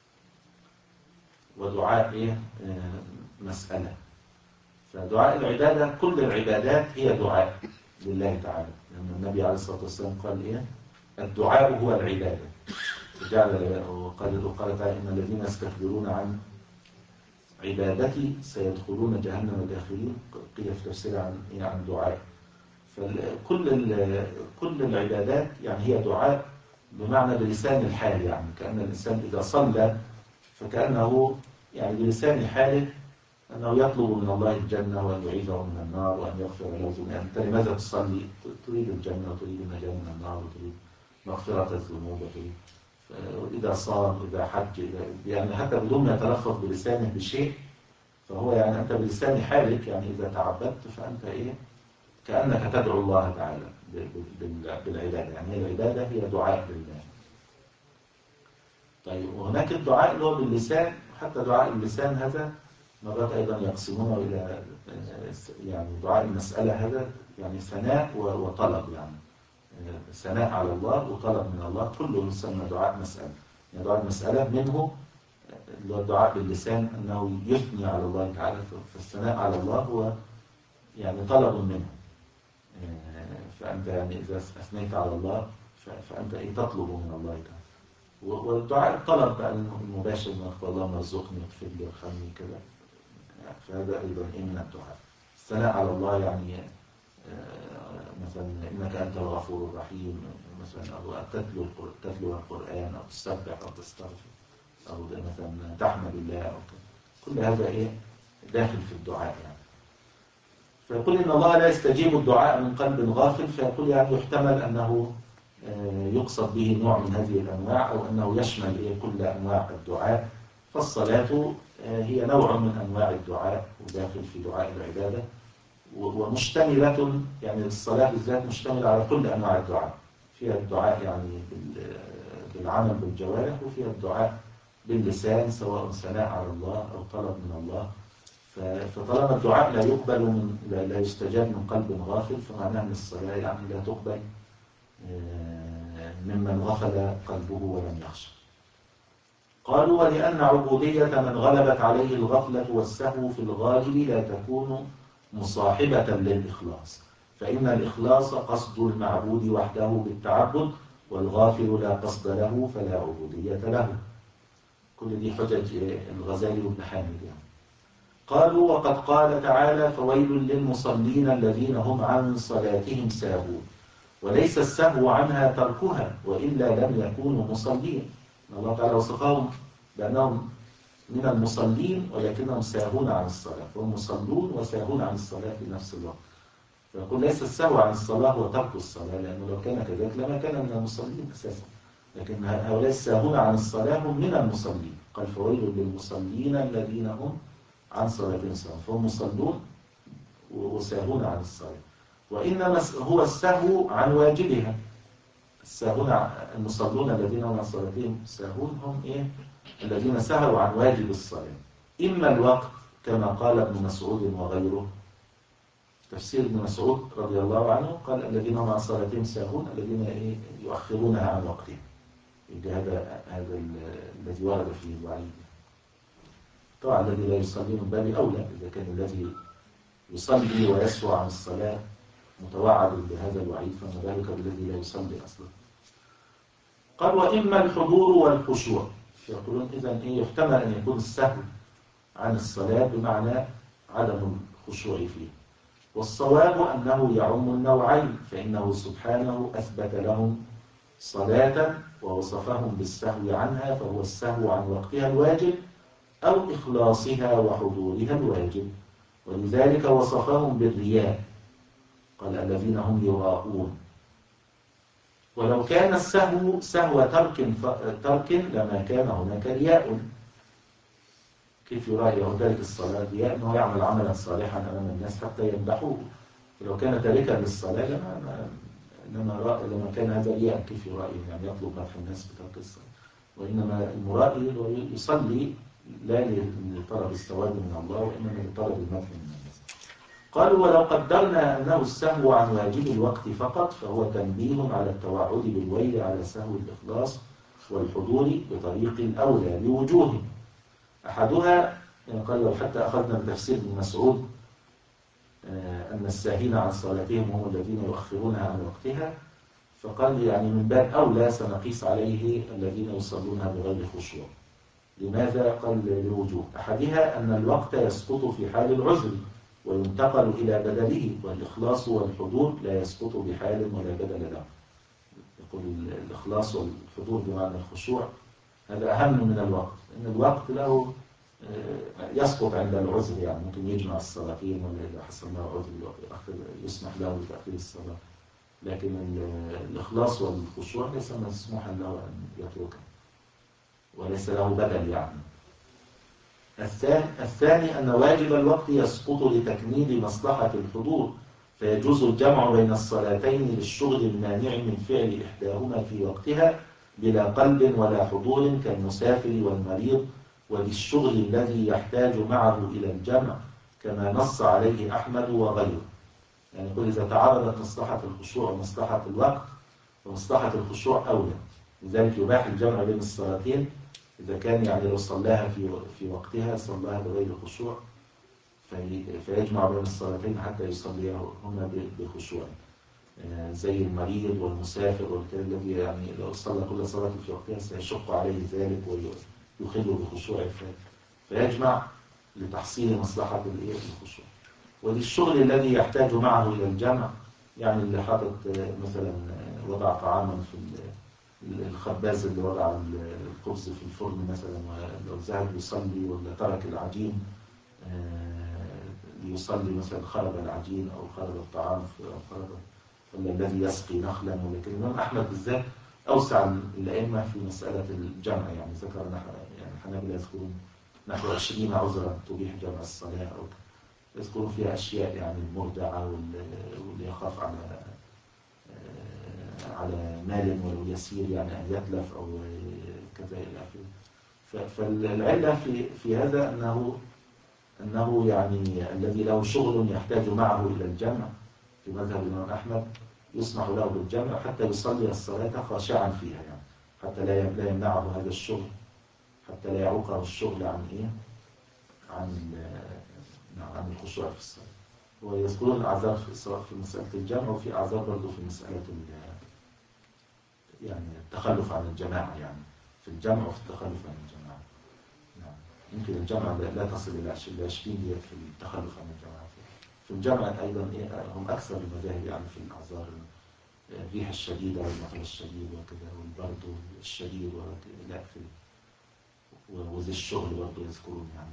ودعاء إيه مسألة. فدعاء العبادة كل العبادات هي دعاء لله تعالى، لأن يعني النبي عليه الصلاة والسلام قال إيه الدعاء هو العبادة، وجعل وقال وقال تعالى إن الذين يستكبرون عن عبادتي سيدخلون جهنم داخلين، قيل في تفسير عن عن دعاء. فكل كل العبادات يعني هي دعاء بمعنى بلسان الحال، يعني كأن الإنسان إذا صلى فكأنه يعني بلسان حاله أنه يطلب من الله الجنة وأن يعيذه من النار وأن يغفر له ذنوبه. أنت لماذا تصلي؟ تريد الجنة وتريد النجاة من النار وتريد مغفرة الذنوب وتريد. إذا صام إذا حج إذا يعني حتى بدون ما يتلفظ بلسانه بشيء، فهو يعني أنت بلسان حالك يعني إذا تعبدت فأنت إيه كأنك تدعو الله تعالى بالعبادة، يعني العبادة هي دعاء لله. طيب وهناك الدعاء اللي هو باللسان، حتى دعاء اللسان هذا مرات أيضا يقسمونه إلى يعني دعاء المسألة هذا يعني ثناء وطلب، يعني ثناء على الله وطلب من الله، كله يسمى دعاء مسألة. يعني دعاء المسألة منه اللي هو الدعاء باللسان أنه يثني على الله تعالى، فالثناء على الله هو يعني طلب منه. فأنت يعني إذا أثنيت على الله فأنت إيه تطلب من الله تعالى. والدعاء الطلب بقى المباشر، اللهم ارزقني واغفر لي وارحمني كده، فهذا أيضا إيه من الدعاء. الثناء على الله يعني مثلا إنك أنت الغفور الرحيم مثلا، أو تتلو تتلو القرآن، أو تسبح أو تستغفر، أو مثلا تحمد الله، أو كل هذا إيه داخل في الدعاء يعني. فيقول إن الله لا يستجيب الدعاء من قلب غافل، فيقول يعني يحتمل أنه يقصد به نوع من هذه الأنواع، أو أنه يشمل إيه كل أنواع الدعاء. فالصلاة هي نوع من أنواع الدعاء وداخل في دعاء العبادة، ومشتملة يعني الصلاة بالذات مشتملة على كل أنواع الدعاء. فيها الدعاء يعني بالعمل بالجوارح، وفيها الدعاء باللسان سواء ثناء على الله أو طلب من الله. فطالما الدعاء لا يقبل من لا يستجاب من قلب غافل، فمعناه أن الصلاة يعني لا تقبل ممن غفل قلبه ولم يخشى. قالوا ولأن عبودية من غلبت عليه الغفلة والسهو في الغالب لا تكون مصاحبة للإخلاص، فإن الإخلاص قصد المعبود وحده بالتعبد، والغافل لا قصد له فلا عبودية له. كل دي حجج الغزالي وابن حامد يعني. قالوا وقد قال تعالى فويل للمصلين الذين هم عن صلاتهم ساهون، وليس السهو عنها تركها وإلا لم يكونوا مصلين. الله تعالى وصفهم بأنهم من المصلين ولكنهم ساهون عن الصلاة، فهم مصلون وساهون عن الصلاة في نفس الوقت. فيقول ليس السهو عن الصلاة هو ترك الصلاة، لأنه لو كان كذلك لما كان من المصلين أساسا، لكن هؤلاء الساهون عن الصلاة هم من المصلين. قال فويل للمصلين الذين هم عن صلاتهم ساهون، فهم مصلون وساهون عن الصلاة. وإنما هو السهو عن واجبها. الساهون المصلون الذين هم عن صلاتهم ساهون هم إيه؟ الذين سهوا عن واجب الصلاة، إما الوقت كما قال ابن مسعود وغيره. تفسير ابن مسعود رضي الله عنه قال الذين هم عن صلاتهم ساهون الذين إيه؟ يؤخرونها عن وقتها. هذا هذا الذي ورد فيه الوعيد. طبعا الذي لا يصلي من باب أولى، إذا كان الذي يصلي ويسهو عن الصلاة متوعد بهذا الوعيد، فما بالك بالذي لا يصلي أصلا. قال وإما الحضور والخشوع، يقولون إذن إيه يحتمل أن يكون السهو عن الصلاة بمعنى عدم الخشوع فيه. والصواب أنه يعم النوعين، فإنه سبحانه أثبت لهم صلاة ووصفهم بالسهو عنها، فهو السهو عن وقتها الواجب أو إخلاصها وحضورها الواجب. ولذلك وصفهم بالرياء، قال الذين هم يراءون. ولو كان السهو سهو ترك ترك لما كان هناك رياء. كيف يرى تارك الصلاة رياء؟ أنه يعمل عملا صالحا أمام الناس حتى يمدحوه. ولو كان تاركا للصلاة لما إنما لما كان هذا رياء، كيف يرى يعني يطلب مدح الناس بترك الصلاة؟ وإنما المرائي يصلي لا لطلب الثواب من الله، وإنما لطلب المدح من الناس. قالوا ولو قدرنا أنه السهو عن واجب الوقت فقط، فهو تنبيه على التوعد بالويل على سهو الإخلاص والحضور بطريق الأولى لوجوه. أحدها يعني قال لو حتى أخذنا بتفسير ابن مسعود أن الساهين عن صلاتهم هم الذين يؤخرونها عن وقتها، فقال يعني من باب أولى سنقيس عليه الذين يصلونها بغير خشوع. لماذا؟ قال لوجوه. أحدها أن الوقت يسقط في حال العذر وينتقل إلى بدله، والإخلاص والحضور لا يسقط بحال ولا بدل له. يقول الإخلاص والحضور بمعنى الخشوع هذا أهم من الوقت، إن الوقت له يسقط عند العذر، يعني ممكن يجمع الصلاتين ولا إذا حصل له عذر يسمح له بتأخير الصلاة، لكن الإخلاص والخشوع ليس مسموحا له أن يتركه وليس له بدل يعني. الثاني, الثاني أن واجب الوقت يسقط لتكميل مصلحة الحضور، فيجوز الجمع بين الصلاتين للشغل المانع من فعل إحداهما في وقتها بلا قلب ولا حضور كالمسافر والمريض وللشغل الذي يحتاج معه إلى الجمع كما نص عليه أحمد وغيره. يعني يقول إذا تعارضت مصلحة الخشوع ومصلحة الوقت ومصلحة الخشوع أولى، لذلك يباح الجمع بين الصلاتين إذا كان يعني لو صلاها في في وقتها صلاها بغير خشوع في فيجمع بين الصلاتين حتى يصليهما بخشوع، زي المريض والمسافر والكلام الذي يعني لو صلى كل صلاة في وقتها سيشق عليه ذلك ويخل بخشوع، فيجمع لتحصيل مصلحة الخشوع. وللشغل الذي يحتاج معه إلى الجمع، يعني اللي حاطط مثلا وضع طعاما في الخباز اللي وضع الخبز في الفرن مثلا ولو ذهب يصلي ولا ترك العجين ليصلي مثلا خرب العجين أو خرب الطعام أو خرب، ولا الذي يسقي نخلا، ولكن الإمام أحمد بالذات أوسع الأئمة في مسألة الجمع، يعني ذكر يعني الحنابلة يذكرون نحو عشرين عذرا تبيح جمع الصلاة، أو يذكرون فيها أشياء يعني المردعة واللي يخاف على على مال ولو يسير يعني أن يتلف أو كذا إلى آخره. فالعلة في في هذا أنه أنه يعني الذي له شغل يحتاج معه إلى الجمع في مذهب الإمام أحمد يسمح له بالجمع حتى يصلي الصلاة خاشعا فيها، يعني حتى لا لا يمنعه هذا الشغل، حتى لا يعوقه الشغل عن إيه؟ عن عن الخشوع في الصلاة. ويذكرون الأعذار في مسألة الجمع، وفي أعذار برضه في مسألة يعني التخلف عن الجماعة، يعني في الجمع وفي التخلف عن الجماعة. نعم. يمكن الجمع لا تصل إلى عشرين ديت في التخلف عن الجماعة. في الجمع أيضا هم أكثر المذاهب يعني في الأعذار، الريح الشديدة والمطر الشديد وكذا والبرد الشديد ولا في وذي الشغل برضه يذكرون يعني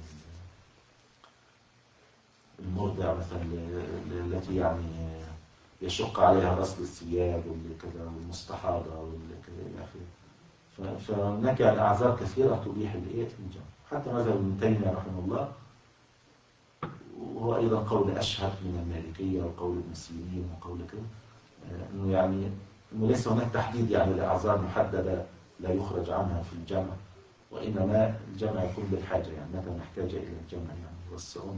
المرضع مثلا التي يعني يشق عليها غسل الثياب والكذا والمستحاضة والكذا إلى آخره. فهناك يعني أعذار كثيرة تبيح الإيه الجمع، حتى مذهب ابن تيمية رحمه الله، وهو أيضا قول أشهر من المالكية وقول ابن سيرين وقول كده، إنه يعني إنه ليس هناك تحديد يعني لأعذار محددة لا يخرج عنها في الجمع، وإنما الجمع يكون بالحاجة، يعني متى نحتاج إلى الجمع يعني والصعون،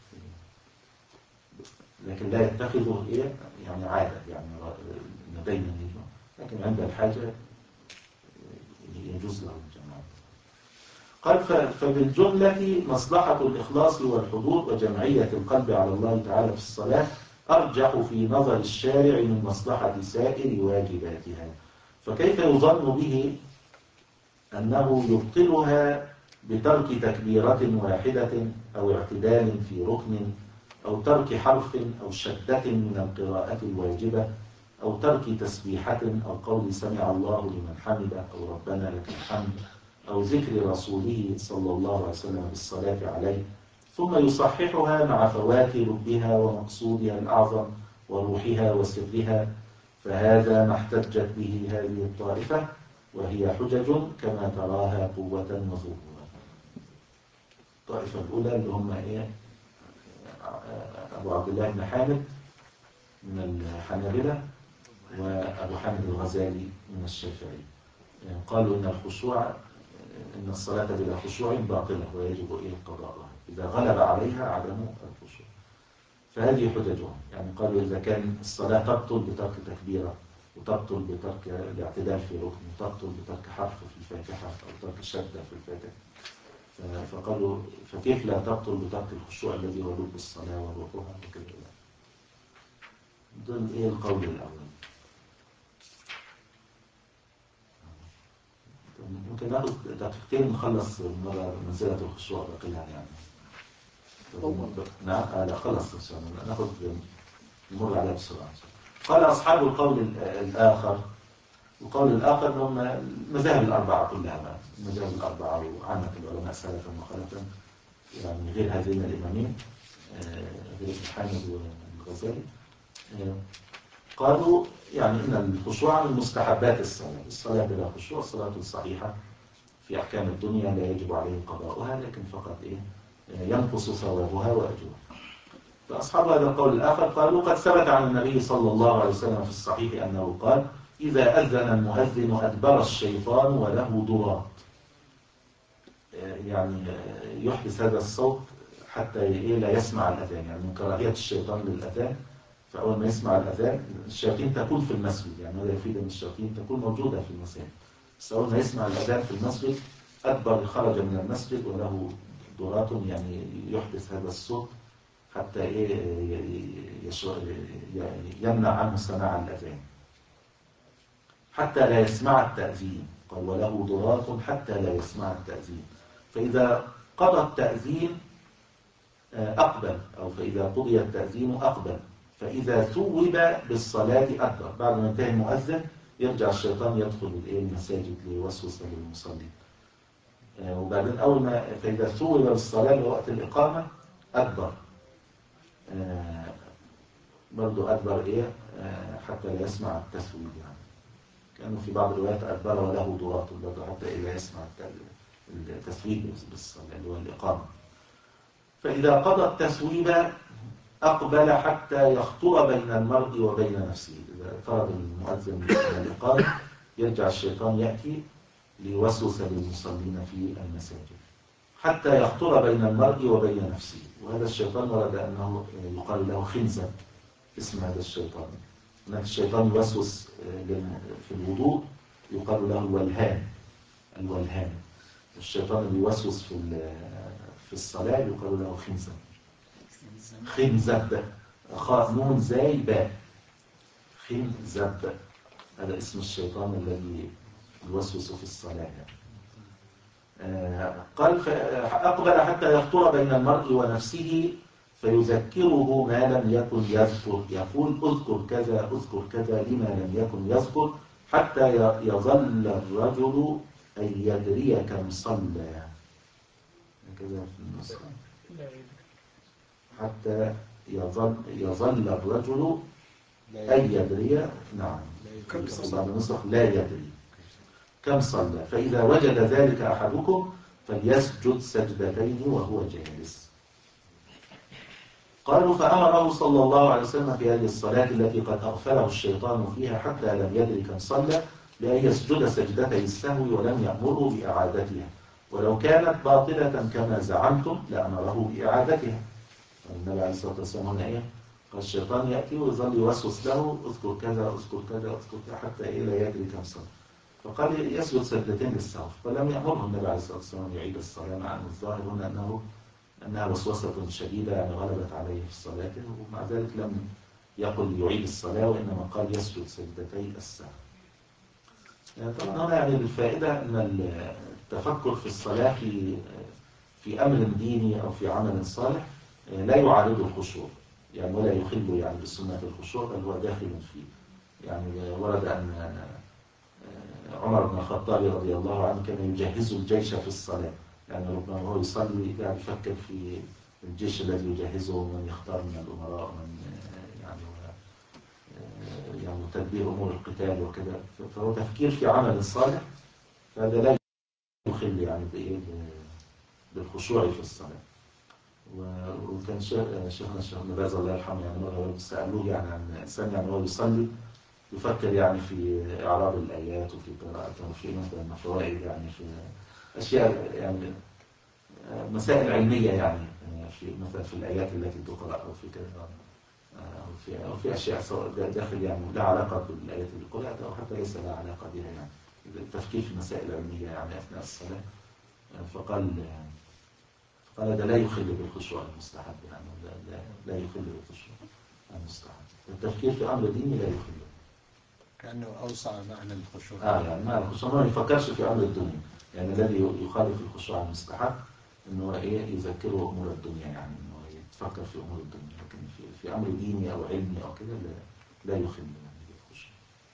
لكن لا يتخذه إيه يعني عادة يعني دايما يجمع، لكن عند الحاجة يجوز له الجمع. قال فبالجملة مصلحة الإخلاص والحضور وجمعية القلب على الله تعالى في الصلاة أرجح في نظر الشارع من مصلحة سائر واجباتها، فكيف يظن به أنه يبطلها بترك تكبيرة واحدة أو اعتدال في ركن أو ترك حرف أو شدة من القراءة الواجبة أو ترك تسبيحة أو قول سمع الله لمن حمده أو ربنا لك الحمد أو ذكر رسوله صلى الله عليه وسلم بالصلاة عليه، ثم يصححها مع فوات لبها ومقصودها الأعظم وروحها وسرها، فهذا ما احتجت به هذه الطائفة، وهي حجج كما تراها قوة وظهورا. الطائفة الأولى اللي هم إيه؟ أبو عبد الله بن حامد من الحنابلة وأبو حامد الغزالي من الشافعي، يعني قالوا إن الخشوع إن الصلاة بلا خشوع باطلة ويجب إيه قضاءها إذا غلب عليها عدم الخشوع. فهذه حججهم، يعني قالوا إذا كان الصلاة تبطل بترك تكبيرة وتبطل بترك الاعتدال في ركن وتبطل بترك حرف في الفاتحة أو ترك شدة في الفاتحة، فقالوا فكيف لا تبطل بترك الخشوع الذي هو لب الصلاة وروحها وكذا. دول إيه القول الأول. ممكن ناخذ دقيقتين نخلص مرة منزلة الخشوع بقيها يعني. نعم لا خلص إن شاء الله ناخذ نمر عليها بسرعة. قال أصحاب القول الآخر، القول الآخر هم المذاهب الأربعة كلها، المذاهب الأربعة وعامة العلماء سلفا وخلفا، يعني غير هذين الإمامين غير حامد والغزالي، قالوا يعني إن الخشوع من مستحبات الصلاة، الصلاة بلا خشوع صلاة صحيحة في أحكام الدنيا لا يجب عليه قضاؤها، لكن فقط إيه ينقص ثوابها وأجرها. فأصحاب هذا القول الآخر قالوا قد ثبت عن النبي صلى الله عليه وسلم في الصحيح أنه قال إذا أذن المؤذن أدبر الشيطان وله ضراط. يعني يحدث هذا الصوت حتى إيه لا يسمع الأذان، يعني من كراهية الشيطان للأذان. فأول ما يسمع الأذان الشياطين تكون في المسجد، يعني هذا يفيد أن الشياطين تكون موجودة في المساجد، بس أول ما يسمع الأذان في المسجد أكبر خرج من المسجد وله دورات يعني يحدث هذا الصوت حتى إيه يمنع عنه سماع الأذان حتى لا يسمع التأذين. قال وله دورات حتى لا يسمع التأذين. فإذا قضى التأذين أقبل، أو فإذا قضي التأذين أقبل. فإذا ثوب بالصلاة أكبر، بعد ما ينتهي المؤذن يرجع الشيطان يدخل المساجد ليوسوس للمصلين. وبعدين أول ما فإذا ثوب بالصلاة لوقت الإقامة أكبر، برضو أكبر إيه حتى لا يسمع التثويب، يعني كأنه في بعض الروايات أكبر وله دورات برضو حتى لا يسمع التثويب بالصلاة اللي هو الإقامة. فإذا قضى التثويب أقبل حتى يخطر بين المرء وبين نفسه. إذا فرض المؤذن من الإقامة يرجع الشيطان يأتي ليوسوس للمصلين في المساجد حتى يخطر بين المرء وبين نفسه. وهذا الشيطان ورد أنه يقال له خنزب، اسم هذا الشيطان. هناك الشيطان يوسوس في الوضوء يقال له الولهان، الولهان. الشيطان اللي يوسوس في في الصلاة يقال له خنزب، خنزب، خاء نون زاي باء، خنزب. هذا اسم الشيطان الذي يوسوس في الصلاة يعني. آه قال فأقبل حتى يخطر بين المرء ونفسه فيذكره ما لم يكن يذكر، يقول اذكر كذا اذكر كذا لما لم يكن يذكر حتى يظل الرجل أن يدري كم صلى. كذا في النص، حتى يظل يظل الرجل أن يدري، نعم في بعض النسخ لا يدري كم صلى. فإذا وجد ذلك أحدكم فليسجد سجدتين وهو جالس. قالوا فأمره صلى الله عليه وسلم في هذه الصلاة التي قد أغفله الشيطان فيها حتى لم يدري كم صلى بأن يسجد سجدتي السهو ولم يأمره بإعادتها، ولو كانت باطلة كما زعمتم لأمره بإعادتها. النبي عليه الصلاة والسلام هنا إيه؟ قال الشيطان يأتي ويظل يوسوس له اذكر كذا اذكر كذا اذكر كذا حتى إيه لا يدري كم صلى. فقال يسجد سجدتين للسهو، فلم يأمره النبي عليه الصلاة والسلام يعيد الصلاة، مع أن الظاهر هنا أنه أنها وسوسة شديدة يعني غلبت عليه في الصلاة، ومع ذلك لم يقل يعيد الصلاة وإنما قال يسجد سجدتي السهو. يعني طبعا هنا يعني الفائدة أن التفكر في الصلاة في في أمر ديني أو في عمل صالح لا يعارض الخشوع، يعني ولا يخل يعني بسنة الخشوع، بل هو داخل فيه. يعني ورد أن عمر بن الخطاب رضي الله عنه كان يجهز الجيش في الصلاة، يعني ربما هو يصلي يعني يفكر في الجيش الذي يجهزه ومن يختار من الأمراء ومن يعني يعني تدبير أمور القتال وكذا، فهو تفكير في عمل صالح، فهذا لا يخل يعني بالخشوع في الصلاة. وكان شيخنا الشيخ ابن باز الله يرحمه يعني مرة سألوه يعني عن إنسان يعني هو يصلي يفكر يعني في إعراب الآيات وفي قراءته وفي مثلا فوائد يعني في أشياء يعني مسائل علمية يعني في مثلا في الآيات التي تقرأ أو في كذا أو في أو في أشياء سواء داخل يعني لا علاقة بالآيات اللي قرأت أو حتى ليس لها علاقة بها، يعني التفكير في مسائل علمية يعني أثناء الصلاة. فقال قال هذا لا يخل بالخشوع المستحب، يعني لا, لا يخل بالخشوع المستحب. التفكير في أمر ديني لا يخل، كأنه أوسع معنى الخشوع. آه يعني معنى الخشوع ما يفكرش في أمر الدنيا، يعني الذي يخالف الخشوع المستحب إنه إيه يذكره أمور الدنيا، يعني إنه يتفكر في أمور الدنيا، لكن في في أمر ديني أو علمي أو كده لا, لا يخل يعني بالخشوع.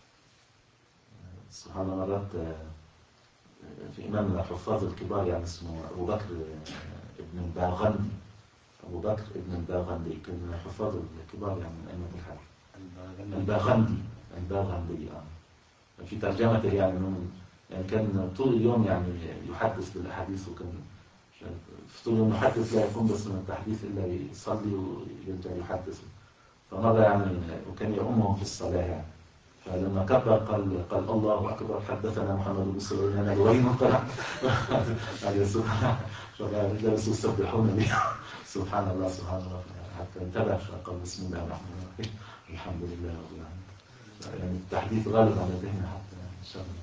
سبحان الله، مرات في إمام من الحفاظ الكبار يعني اسمه أبو بكر ابن الباغندي، أبو بكر ابن الباغندي كان من الحفاظ الكبار يعني من أئمة الحديث. الباغندي الباغندي آه. في ترجمته يعني من يعني كان طول اليوم يعني يحدث بالأحاديث، وكان في طول اليوم يحدث لا يقوم بس من التحديث إلا يصلي ويرجع يحدث. فمرة يعني وكان يؤمهم في الصلاة يعني فلما كبر قال قال الله أكبر حدثنا محمد بن سليمان الوين طلع هذا سبحان فقال جلسوا يسبحون لي سبحان الله سبحان الله حتى انتبه فقال بسم الله الرحمن الرحيم الحمد لله رب العالمين. يعني التحديث غالب على ذهننا حتى إن شاء الله.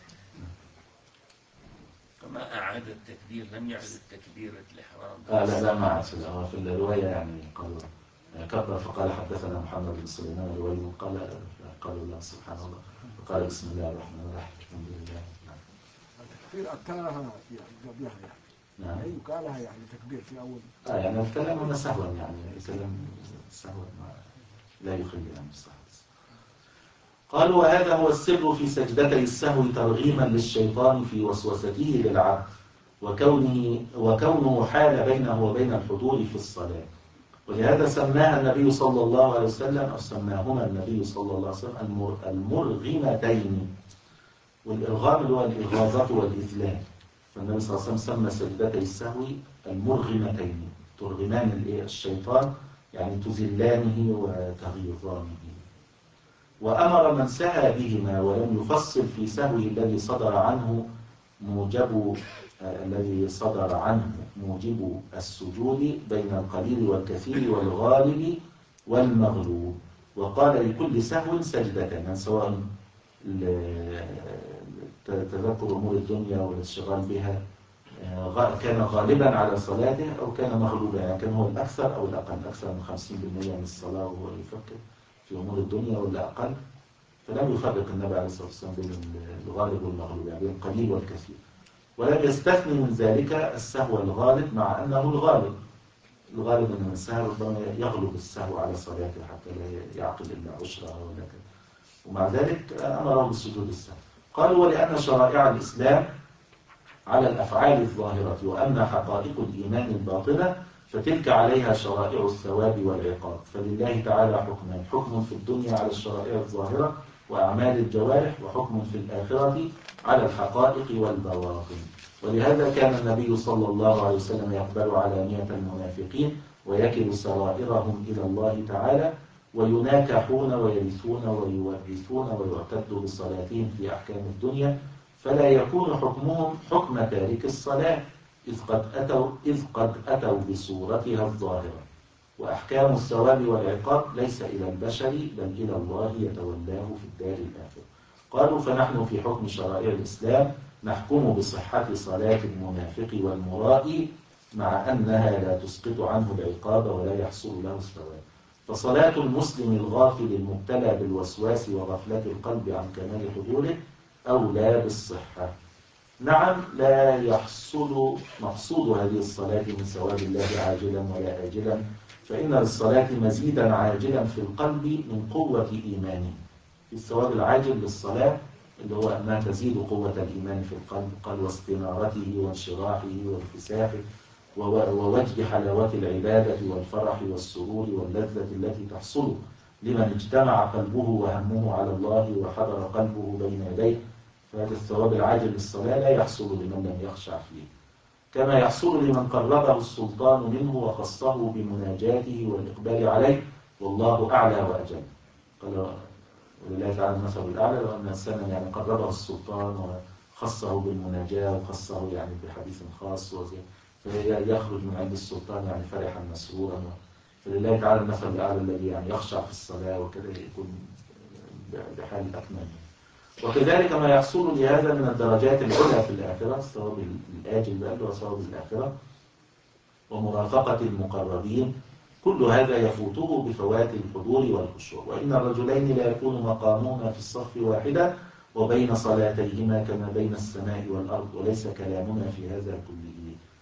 فما أعاد التكبير، لم يعد تكبيرة الإحرام. آه لا لا ما عاد في, في الرواية يعني قالوا كبر فقال حدثنا محمد بن سليمان الوين قال قالوا لا سبحان الله فقال بسم الله الرحمن الرحيم الحمد لله. التكبير أكلها يعني قبلها يعني نعم أي قالها يعني تكبير في أول آه يعني الكلام هنا سهوا يعني الكلام سهوا لا يخلي عن الصحة. قالوا وهذا هو السر في سجدتي السهو ترغيما للشيطان في وسوسته للعبد وكونه وكونه حال بينه وبين الحضور في الصلاة. ولهذا سماها النبي صلى الله عليه وسلم أو سماهما النبي صلى الله عليه وسلم المرغمتين. والإرغام اللي هو الإغاظة والإذلال، فالنبي صلى الله عليه وسلم سمى سجدتي السهو المرغمتين، ترغمان الشيطان يعني تذلانه وتغيظانه. وأمر من سهى بهما ولم يفصل في سهوه الذي صدر عنه موجب آه الذي صدر عنه موجب السجود بين القليل والكثير والغالب والمغلوب. وقال لكل سهو سجدتان، سواء تذكر أمور الدنيا والاشتغال بها كان غالبا على صلاته أو كان مغلوبا، يعني كان هو الأكثر أو الأقل، أكثر من خمسين بالمئة من الصلاة وهو يفكر في أمور الدنيا ولا أقل. فلم يفرق النبي عليه الصلاة والسلام بين الغالب والمغلوب، يعني بين القليل والكثير. ولم يستثني من ذلك السهو الغالب مع أنه الغالب الغالب أن السهو ربما يغلب السهو على صلاته حتى لا يعقل إلا عشرة ولا كذا، ومع ذلك أمره بالسجود السهو. قالوا ولأن شرائع الإسلام على الأفعال الظاهرة وأما حقائق الإيمان الباطنة فتلك عليها شرائع الثواب والعقاب. فلله تعالى حكمان، حكم في الدنيا على الشرائع الظاهرة وأعمال الجوارح، وحكم في الآخرة على الحقائق والبواطن. ولهذا كان النبي صلى الله عليه وسلم يقبل علانية المنافقين ويكل سرائرهم إلى الله تعالى، ويناكحون ويرثون ويورثون ويعتد بصلاتهم في أحكام الدنيا، فلا يكون حكمهم حكم تارك الصلاة إذ قد أتوا, إذ قد أتوا بصورتها الظاهرة. وأحكام الثواب والعقاب ليس إلى البشر بل إلى الله يتولاه في الدار الآخرة. قالوا فنحن في حكم شرائع الإسلام نحكم بصحة صلاة المنافق والمرائي مع أنها لا تسقط عنه العقاب ولا يحصل له الثواب. فصلاة المسلم الغافل المبتلى بالوسواس وغفلة القلب عن كمال حضوره أولى بالصحة. نعم لا يحصل مقصود هذه الصلاة من ثواب الله عاجلا ولا آجلا، فإن للصلاة مزيدا عاجلا في القلب من قوة إيمانه. في الثواب العاجل للصلاة اللي هو أنها تزيد قوة الإيمان في القلب، قال واستنارته وانشراحه وانفساخه ووجد حلاوة العبادة والفرح والسرور واللذة التي تحصل لمن اجتمع قلبه وهمه على الله وحضر قلبه بين يديه. فهذا الثواب العاجل للصلاة لا يحصل لمن لم يخشع فيه، كما يحصل لمن قربه السلطان منه وخصه بمناجاته والإقبال عليه، والله أعلى وأجل. قال ولله تعالى المثل الأعلى، وأن إنسانا يعني قربه السلطان وخصه بالمناجاة وخصه يعني بحديث خاص فيخرج من عند السلطان يعني فرحا مسرورا. فلله تعالى المثل الأعلى الذي يعني يخشع في الصلاة وكذا يكون بحال أكمل. وكذلك ما يحصل لهذا من الدرجات العلى في الآخرة، الثواب الآجل بقى وثواب الآخرة ومرافقة المقربين، كل هذا يفوته بفوات الحضور والخشوع. وإن الرجلين لا يكون مقامهما في الصف واحدا وبين صلاتيهما كما بين السماء والأرض، وليس كلامنا في هذا كله.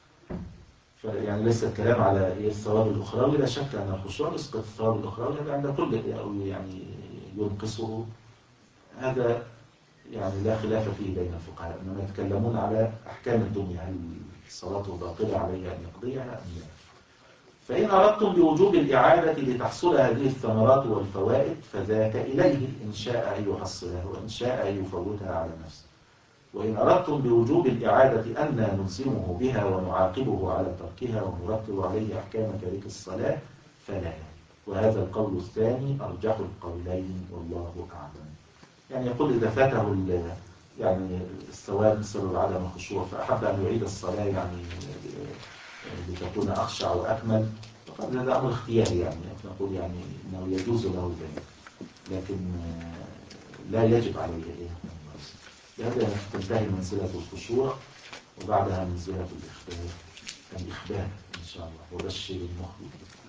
يعني ليس الكلام على الثواب الأخروي، لا شك أن الخشوع يسقط الثواب الأخروي عند كل أو يعني ينقصه، هذا يعني لا خلاف فيه بين الفقهاء، إنما يتكلمون على أحكام الدنيا، هل الصلاة باطلة عليها أن يقضيها أم لا. فإن أردتم بوجوب الإعادة لتحصل هذه الثمرات والفوائد فذاك إليه إن شاء أن يحصلها وإن شاء أن يفوتها على نفسه. وإن أردتم بوجوب الإعادة أن نلزمه بها ونعاقبه على تركها ونرتب عليه أحكام تارك الصلاة فلا. وهذا القول الثاني أرجح القولين والله أعلم. يعني يقول إذا فاته يعني السواد بسبب عدم الخشوع فأحب أن يعيد الصلاة يعني لتكون أخشع وأكمل، فقد هذا أمر اختياري، يعني نقول يعني أنه يجوز له ذلك، لكن لا يجب عليه. لهذا تنتهي منزلة الخشوع وبعدها منزلة الإخبار الإخبار إن شاء الله. وبشر المخبت.